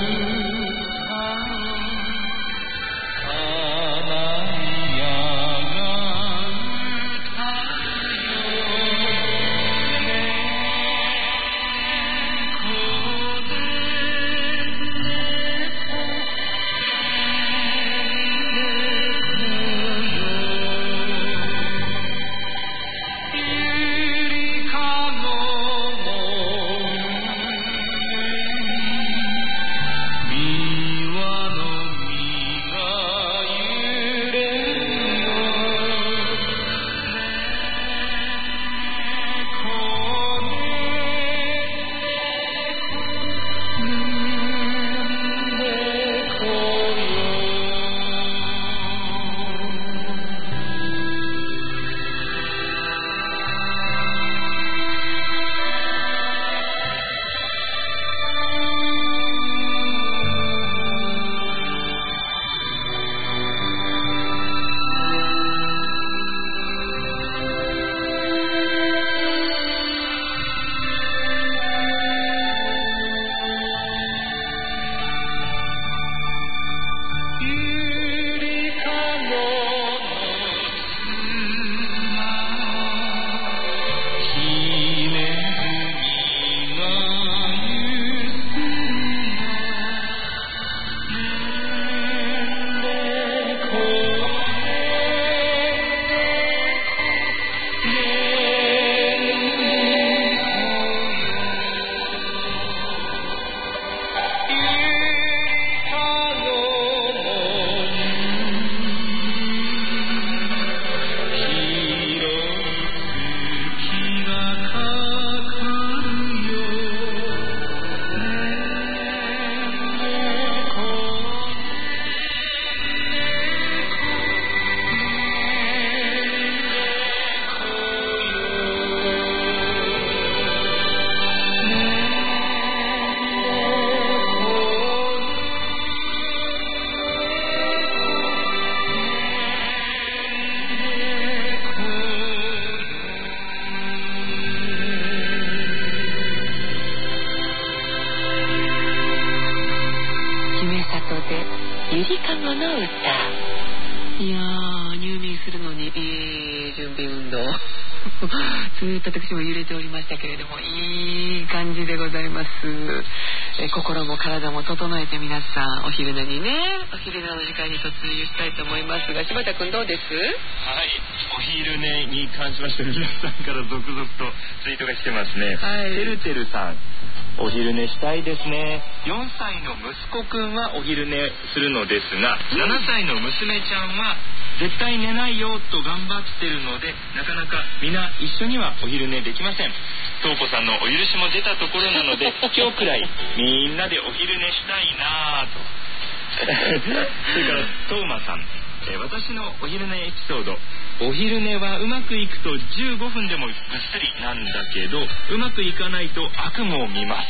運動ずっと私も揺れておりましたけれども、いい感じでございます。心も体も整えて皆さんお昼寝にね、お昼寝の時間に突入したいと思いますが、柴田君どうです？ はい、お昼寝に関しまして皆さんから続々とツイートが来てますね。はい、てるてるさん、お昼寝したいですね。4歳の息子くんはお昼寝するのですが、7歳の娘ちゃんは絶対寝ないよと頑張ってるので、なかなかみんな一緒にはお昼寝できません。東子さんのお許しも出たところなので今日くらいみんなでお昼寝したいなとそれからトーマさん、私のお昼寝エピソード、お昼寝はうまくいくと15分でもぐっすりなんだけど、うまくいかないと悪夢を見ます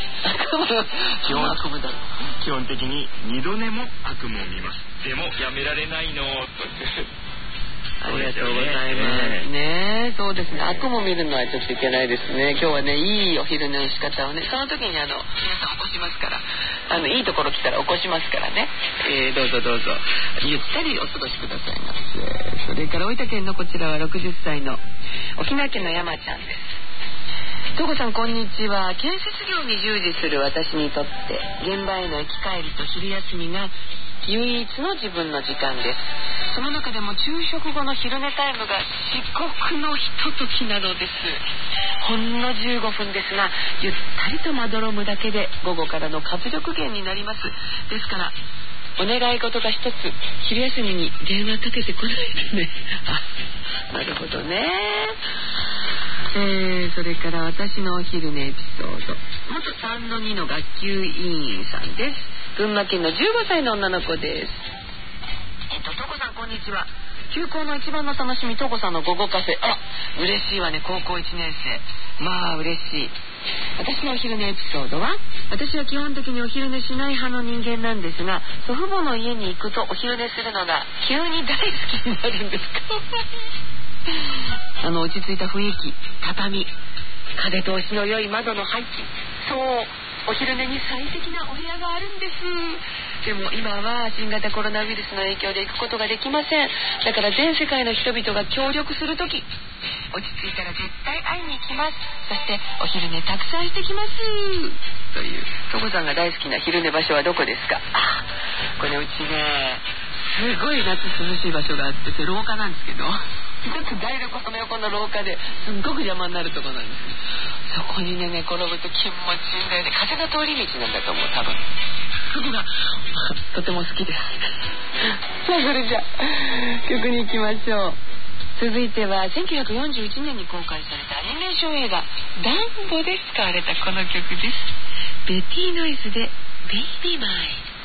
基本的に2度寝も悪夢を見ます。でもやめられないのとありがとうございますね。そうですね、悪夢見るのはちょっといけないですね。今日はね、いいお昼寝の仕方をね、その時に皆さん起こしますから、いいところ来たら起こしますからね、どうぞどうぞゆったりお過ごしくださいませ。それから大分県のこちらは60歳の沖縄県の山ちゃんです。東子さんこんにちは。建設業に従事する私にとって現場への行き帰りと昼休みが唯一の自分の時間です。その中でも昼食後の昼寝タイムが至極のひとときなのです。ほんの15分ですが、ゆったりとまどろむだけで午後からの活力源になります。ですからお願い事が一つ、昼休みに電話かけてこないでねなるほどね。それから私のお昼寝エピソード、元3の2の学級委員さんです。群馬県の15歳の女の子です。東子さんこんにちは。休校の一番の楽しみ、東子さんの午後カフェ。嬉しいわね、高校1年生。まあ嬉しい。私のお昼寝エピソードは、私は基本的にお昼寝しない派の人間なんですが、祖父母の家に行くとお昼寝するのが急に大好きになるんです。落ち着いた雰囲気、畳、風通しの良い窓の配置、そうお昼寝に最適なお部屋があるんです。でも今は新型コロナウイルスの影響で行くことができません。だから全世界の人々が協力するとき、落ち着いたら絶対会いに行きます。そしてお昼寝たくさんしてきますという。トコさんが大好きな昼寝場所はどこですか？これうちね、すごい夏涼しい場所があって、それ廊下なんですけど、ちょっと台所の横の廊下ですっごく邪魔になるところなんです。そこにね、転ぶと気持ちいいんだよね。風の通り道なんだと思う、多分。そこがとても好きです。さあ、それじゃあ曲に行きましょう。続いては1941年に公開されたアニメーション映画「ダンボ」で使われたこの曲です。ベティノイズで「ベイビーマイ」。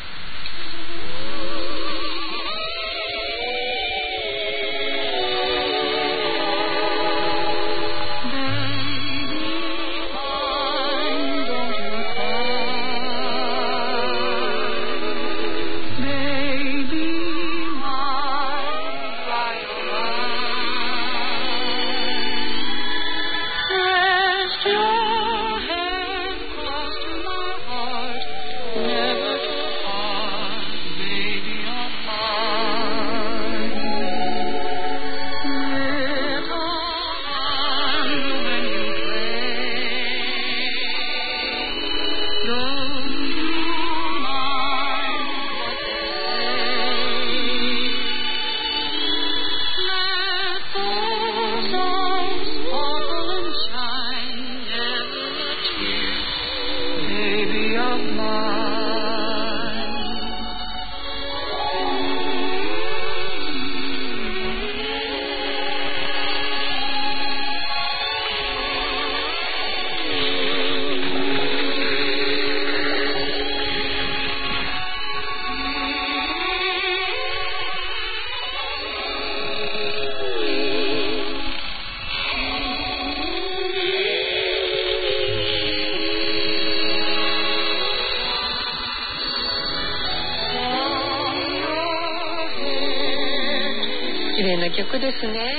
綺麗な曲ですね。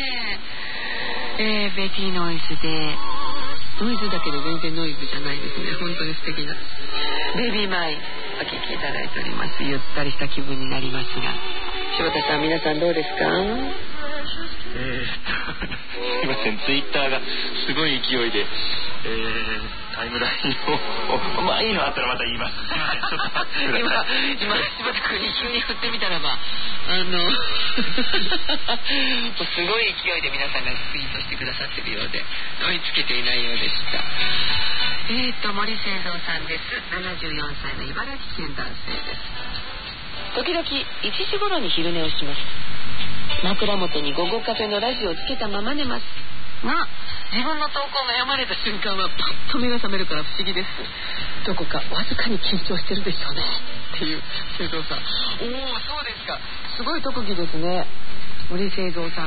ベティノイズで、ノイズだけど全然ノイズじゃないですね。本当に素敵なベイビーマイお聴きいただいております。ゆったりした気分になりますが、柴田さん、皆さんどうですか？ いません、ツイッターがすごい勢いで、タイムラインをまあいいのあったらまた言います。すいません、ちょっと待ってください。 今柴田君に急に振ってみたらばすごい勢いで皆さんがツイートしてくださってるようで追いつけていないようでした。森清三さんです。74歳の茨城県男性です。時々1時頃に昼寝をします。枕元に午後カフェのラジオをつけたまま寝ますが、自分の投稿が読まれた瞬間はパッと目が覚めるから不思議です。どこかわずかに緊張してるでしょうねっていう清三さん。そうですか、すごい特技ですね、森清三さん。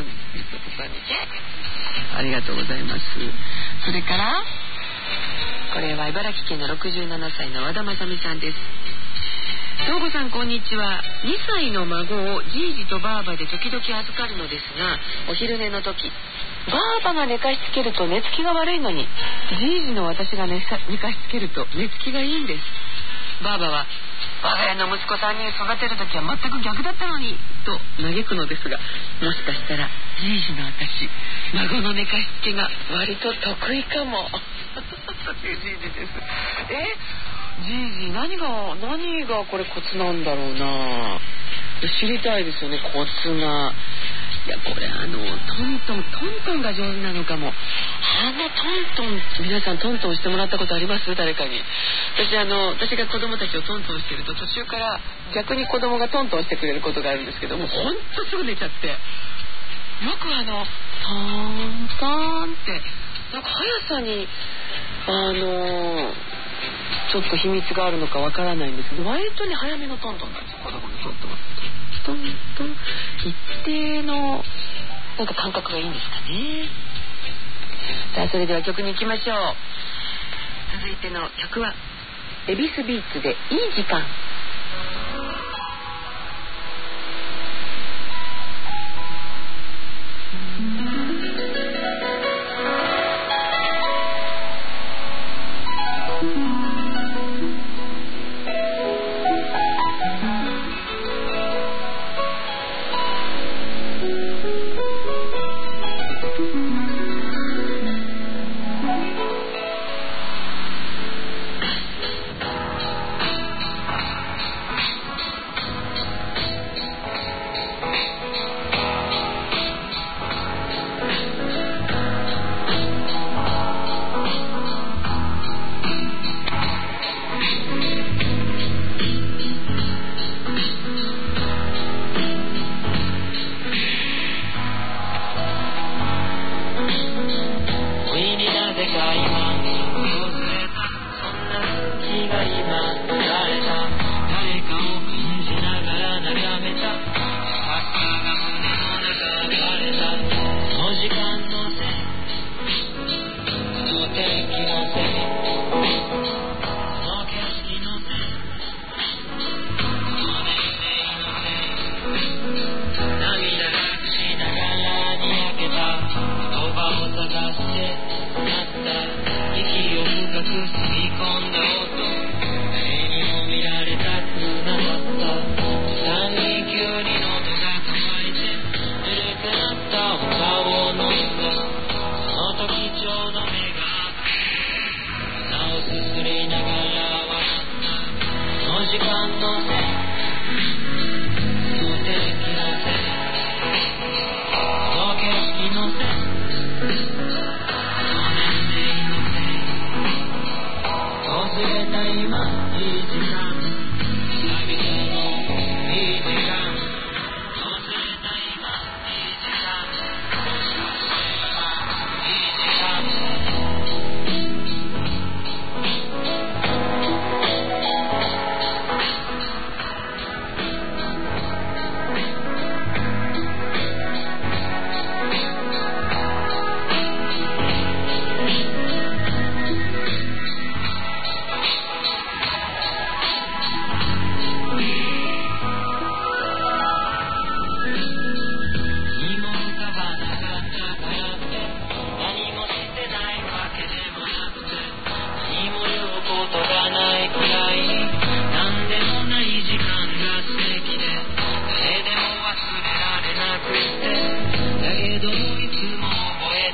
ありがとうございます。それからこれは茨城県の67歳の和田正美さんです。東郷さんこんにちは。2歳の孫をじいじとばあばで時々預かるのですが、お昼寝の時ばあばが寝かしつけると寝つきが悪いのに、じいじの私が寝かしつけると寝つきがいいんです。ばあばは我が家の息子3人育てる時は全く逆だったのにと嘆くのですが、もしかしたらじいじの私、孫の寝かしつけが割と得意かもというじいじです。じいじ何がこれコツなんだろうな、知りたいですよね、コツが。いやこれトントンが上手なのかも。トントン、皆さんトントンしてもらったことあります？誰かに。私が子供たちをトントンしてると途中から逆に子供がトントンしてくれることがあるんですけども、ほんとすぐ寝ちゃって、よくトントンってなんか速さにちょっと秘密があるのかわからないんですけど、割とね早めのトントンなんですよ、子供のトントン。トントン一定のなんか感覚がいいんですかね。さあそれでは曲に行きましょう。続いての曲はエビスビーツでいい時間。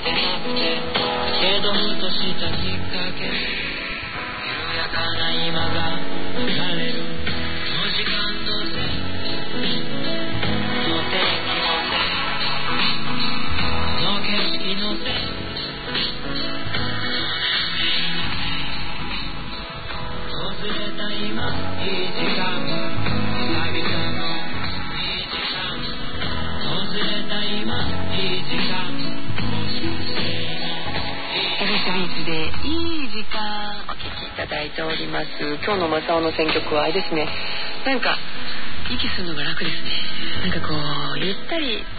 てなくてけどふとしたきっかけ緩やかな今が振られるの時間のせいの天気のせいの景色のせい訪れた今いい時間久々のいい時間訪れた今いい時間もしかしてエレスビーチでいい時間お聴きいただいております。今日の正雄の選曲はあれですね、なんか息するのが楽ですね。なんかこうゆったり吸って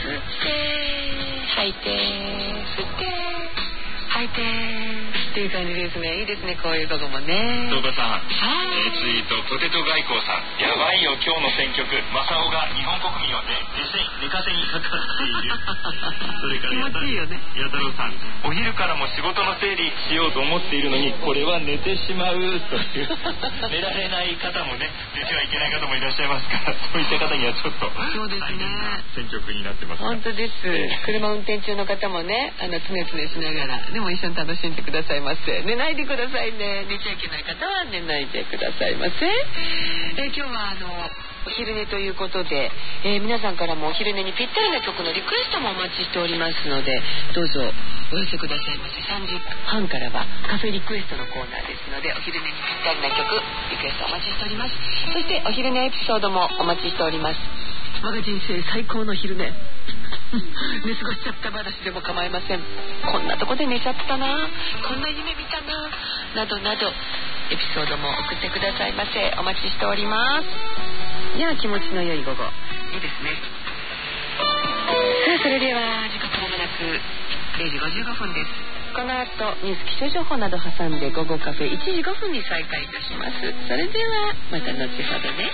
吐いて吸って吐いてっていう感じですね。いいですね、こういうとこもね。 東華さん、ツイートポテト外交さん、やばいよ今日の選曲、正雄が日本国民をね寝かせにかかっているそれから気持ちいいよね。 弥太郎さん、お昼からも仕事の整理しようと思っているのにこれは寝てしまうという寝られない方もね、寝てはいけない方もいらっしゃいますから、そういった方にはちょっとそうですね、 選曲になってます。 本当です、車運転中の方もね、つねつねしながらでも一緒に楽しんでくださいませ。寝ないでくださいね。寝ちゃいけない方は寝ないでくださいませ。今日はお昼寝ということで、皆さんからもお昼寝にぴったりな曲のリクエストもお待ちしておりますので、どうぞお寄せくださいませ。3時半からはカフェリクエストのコーナーですので、お昼寝にぴったりな曲リクエストお待ちしております。そしてお昼寝エピソードもお待ちしております。我が人生最高の昼寝寝過ごしちゃった話でも構いません。こんなとこで寝ちゃったな、こんな夢見たな、などなどエピソードも送ってくださいませ。お待ちしております。いや、気持ちの良い午後いいですね。さあ、それでは時刻もまもなく0時55分です。この後ニュース気象情報など挟んで午後カフェ1時5分に再開いたします。それではまた後ほどね。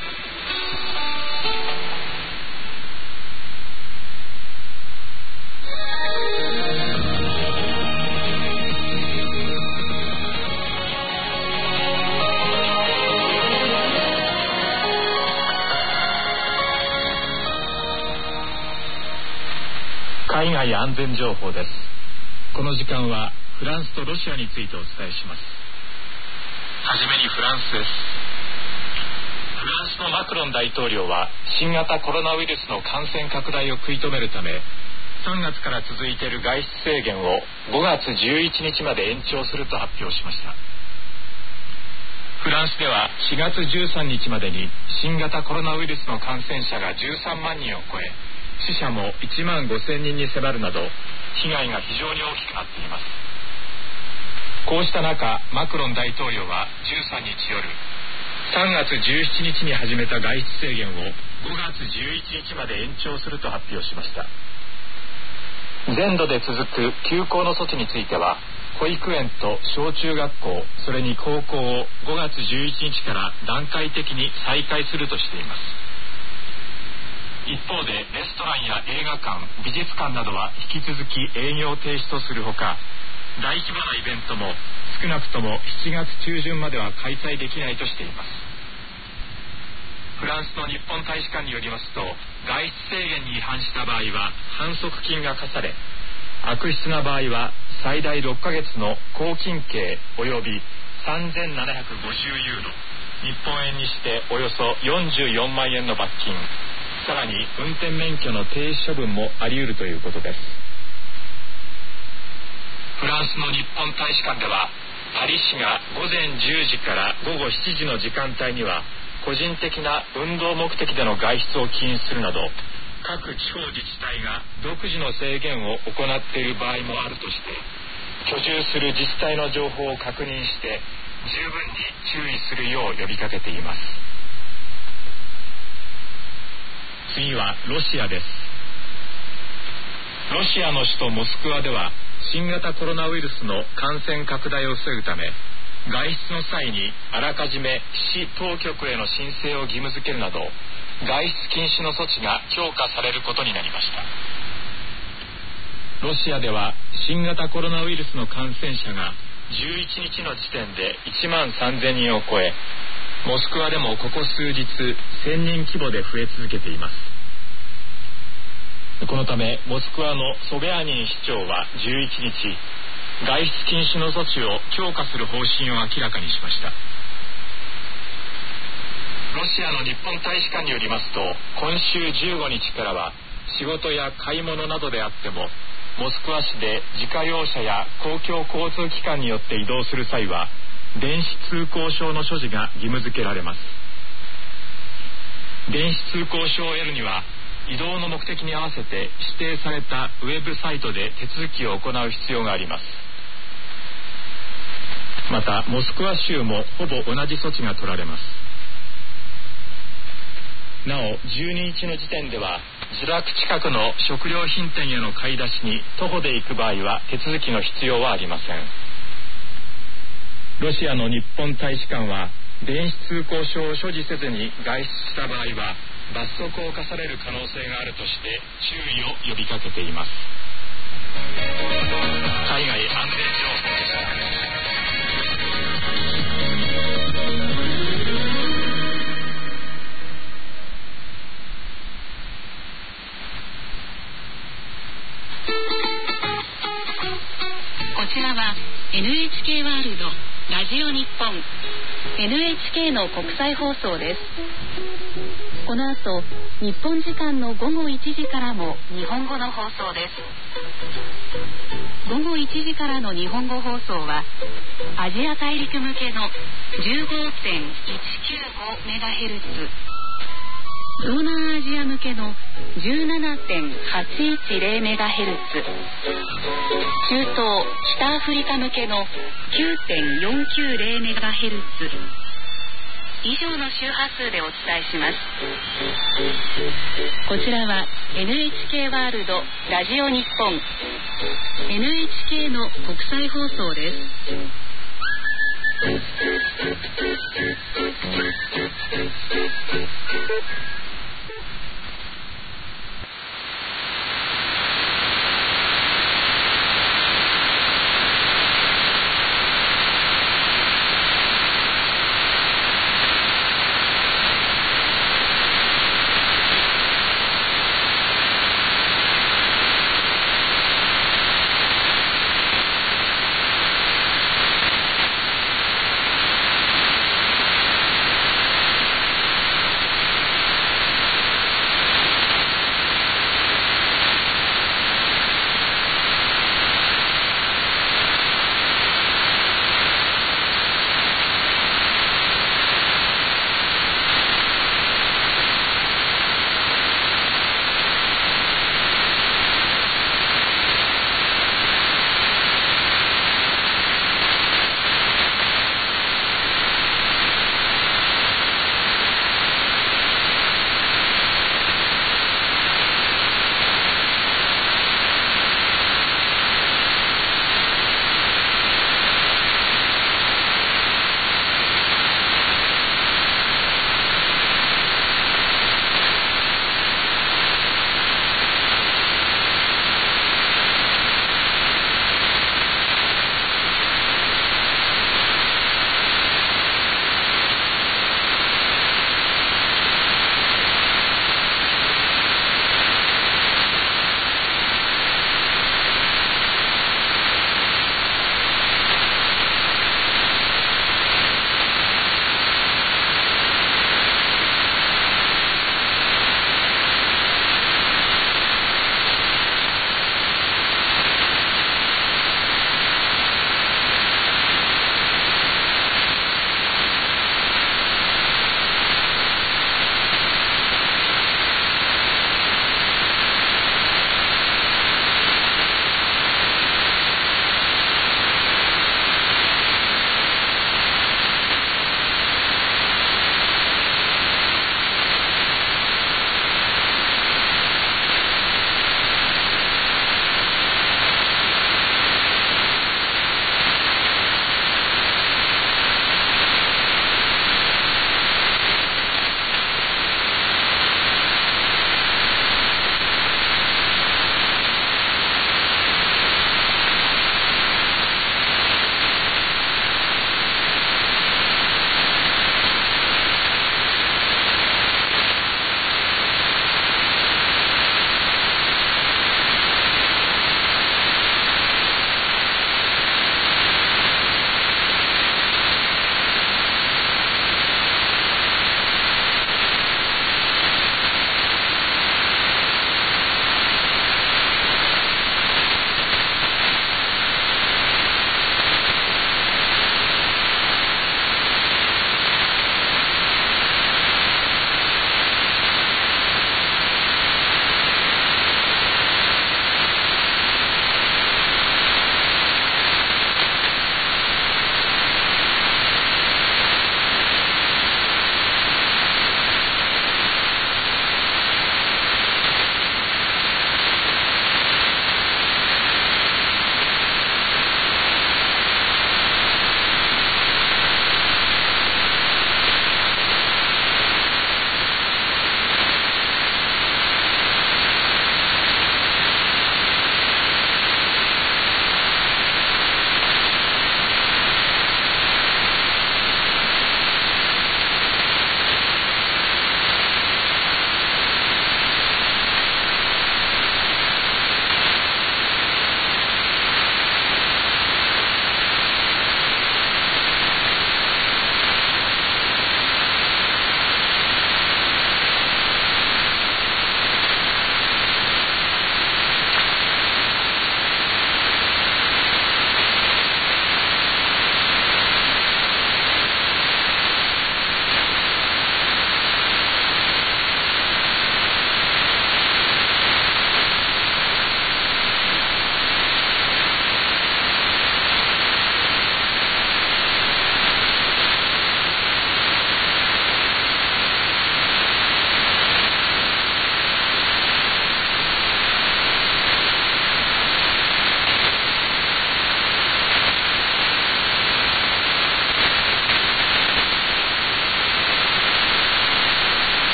海外安全情報です。この時間はフランスとロシアについてお伝えします。はじめにフランスです。フランスのマクロン大統領は新型コロナウイルスの感染拡大を食い止めるため、3月から続いている外出制限を5月11日まで延長すると発表しました。フランスでは4月13日までに新型コロナウイルスの感染者が13万人を超え、死者も1万5,000人に迫るなど被害が非常に大きくなっています。こうした中、マクロン大統領は13日夜、3月17日に始めた外出制限を5月11日まで延長すると発表しました。全土で続く休校の措置については、保育園と小中学校、それに高校を5月11日から段階的に再開するとしています。一方でレストランや映画館、美術館などは引き続き営業停止とするほか、大規模なイベントも少なくとも7月中旬までは開催できないとしています。フランスの日本大使館によりますと、外出制限に違反した場合は反則金が課され、悪質な場合は最大6ヶ月の拘禁刑および3750ユーロ、日本円にしておよそ44万円の罰金、さらに運転免許の停止処分もあり得るということです。フランスの日本大使館では、パリ市が午前10時から午後7時の時間帯には個人的な運動目的での外出を禁止するなど、各地方自治体が独自の制限を行っている場合もあるとして、居住する自治体の情報を確認して十分に注意するよう呼びかけています。次はロシアです。ロシアの首都モスクワでは新型コロナウイルスの感染拡大を防ぐため、外出の際にあらかじめ市当局への申請を義務付けるなど、外出禁止の措置が強化されることになりました。ロシアでは新型コロナウイルスの感染者が11日の時点で1万3000人を超え、モスクワでもここ数日1000人規模で増え続けています。 このためモスクワのソベアニン市長は11日、外出禁止の措置を強化する方針を明らかにしました。ロシアの日本大使館によりますと、今週15日からは仕事や買い物などであっても、モスクワ市で自家用車や公共交通機関によって移動する際は電子通行証の所持が義務付けられます。電子通行証を得るには移動の目的に合わせて指定されたウェブサイトで手続きを行う必要があります。またモスクワ州もほぼ同じ措置が取られます。なお12日の時点では自宅近くの食料品店への買い出しに徒歩で行く場合は手続きの必要はありません。ロシアの日本大使館は電子通行証を所持せずに外出した場合は罰則を課される可能性があるとして注意を呼びかけています。海外安全情報でした。 こちらは NHK ワールドラジオ日本 NHK の国際放送です。この後日本時間の午後1時からも日本語の放送です。午後1時からの日本語放送はアジア大陸向けの 15.195MHz、 東南アジア向けの 17.810MHz、 中東北アフリカ向けの 9.490MHz 以上の周波数でお伝えします。こちらは NHK ワールドラジオ日本 NHK の国際放送です。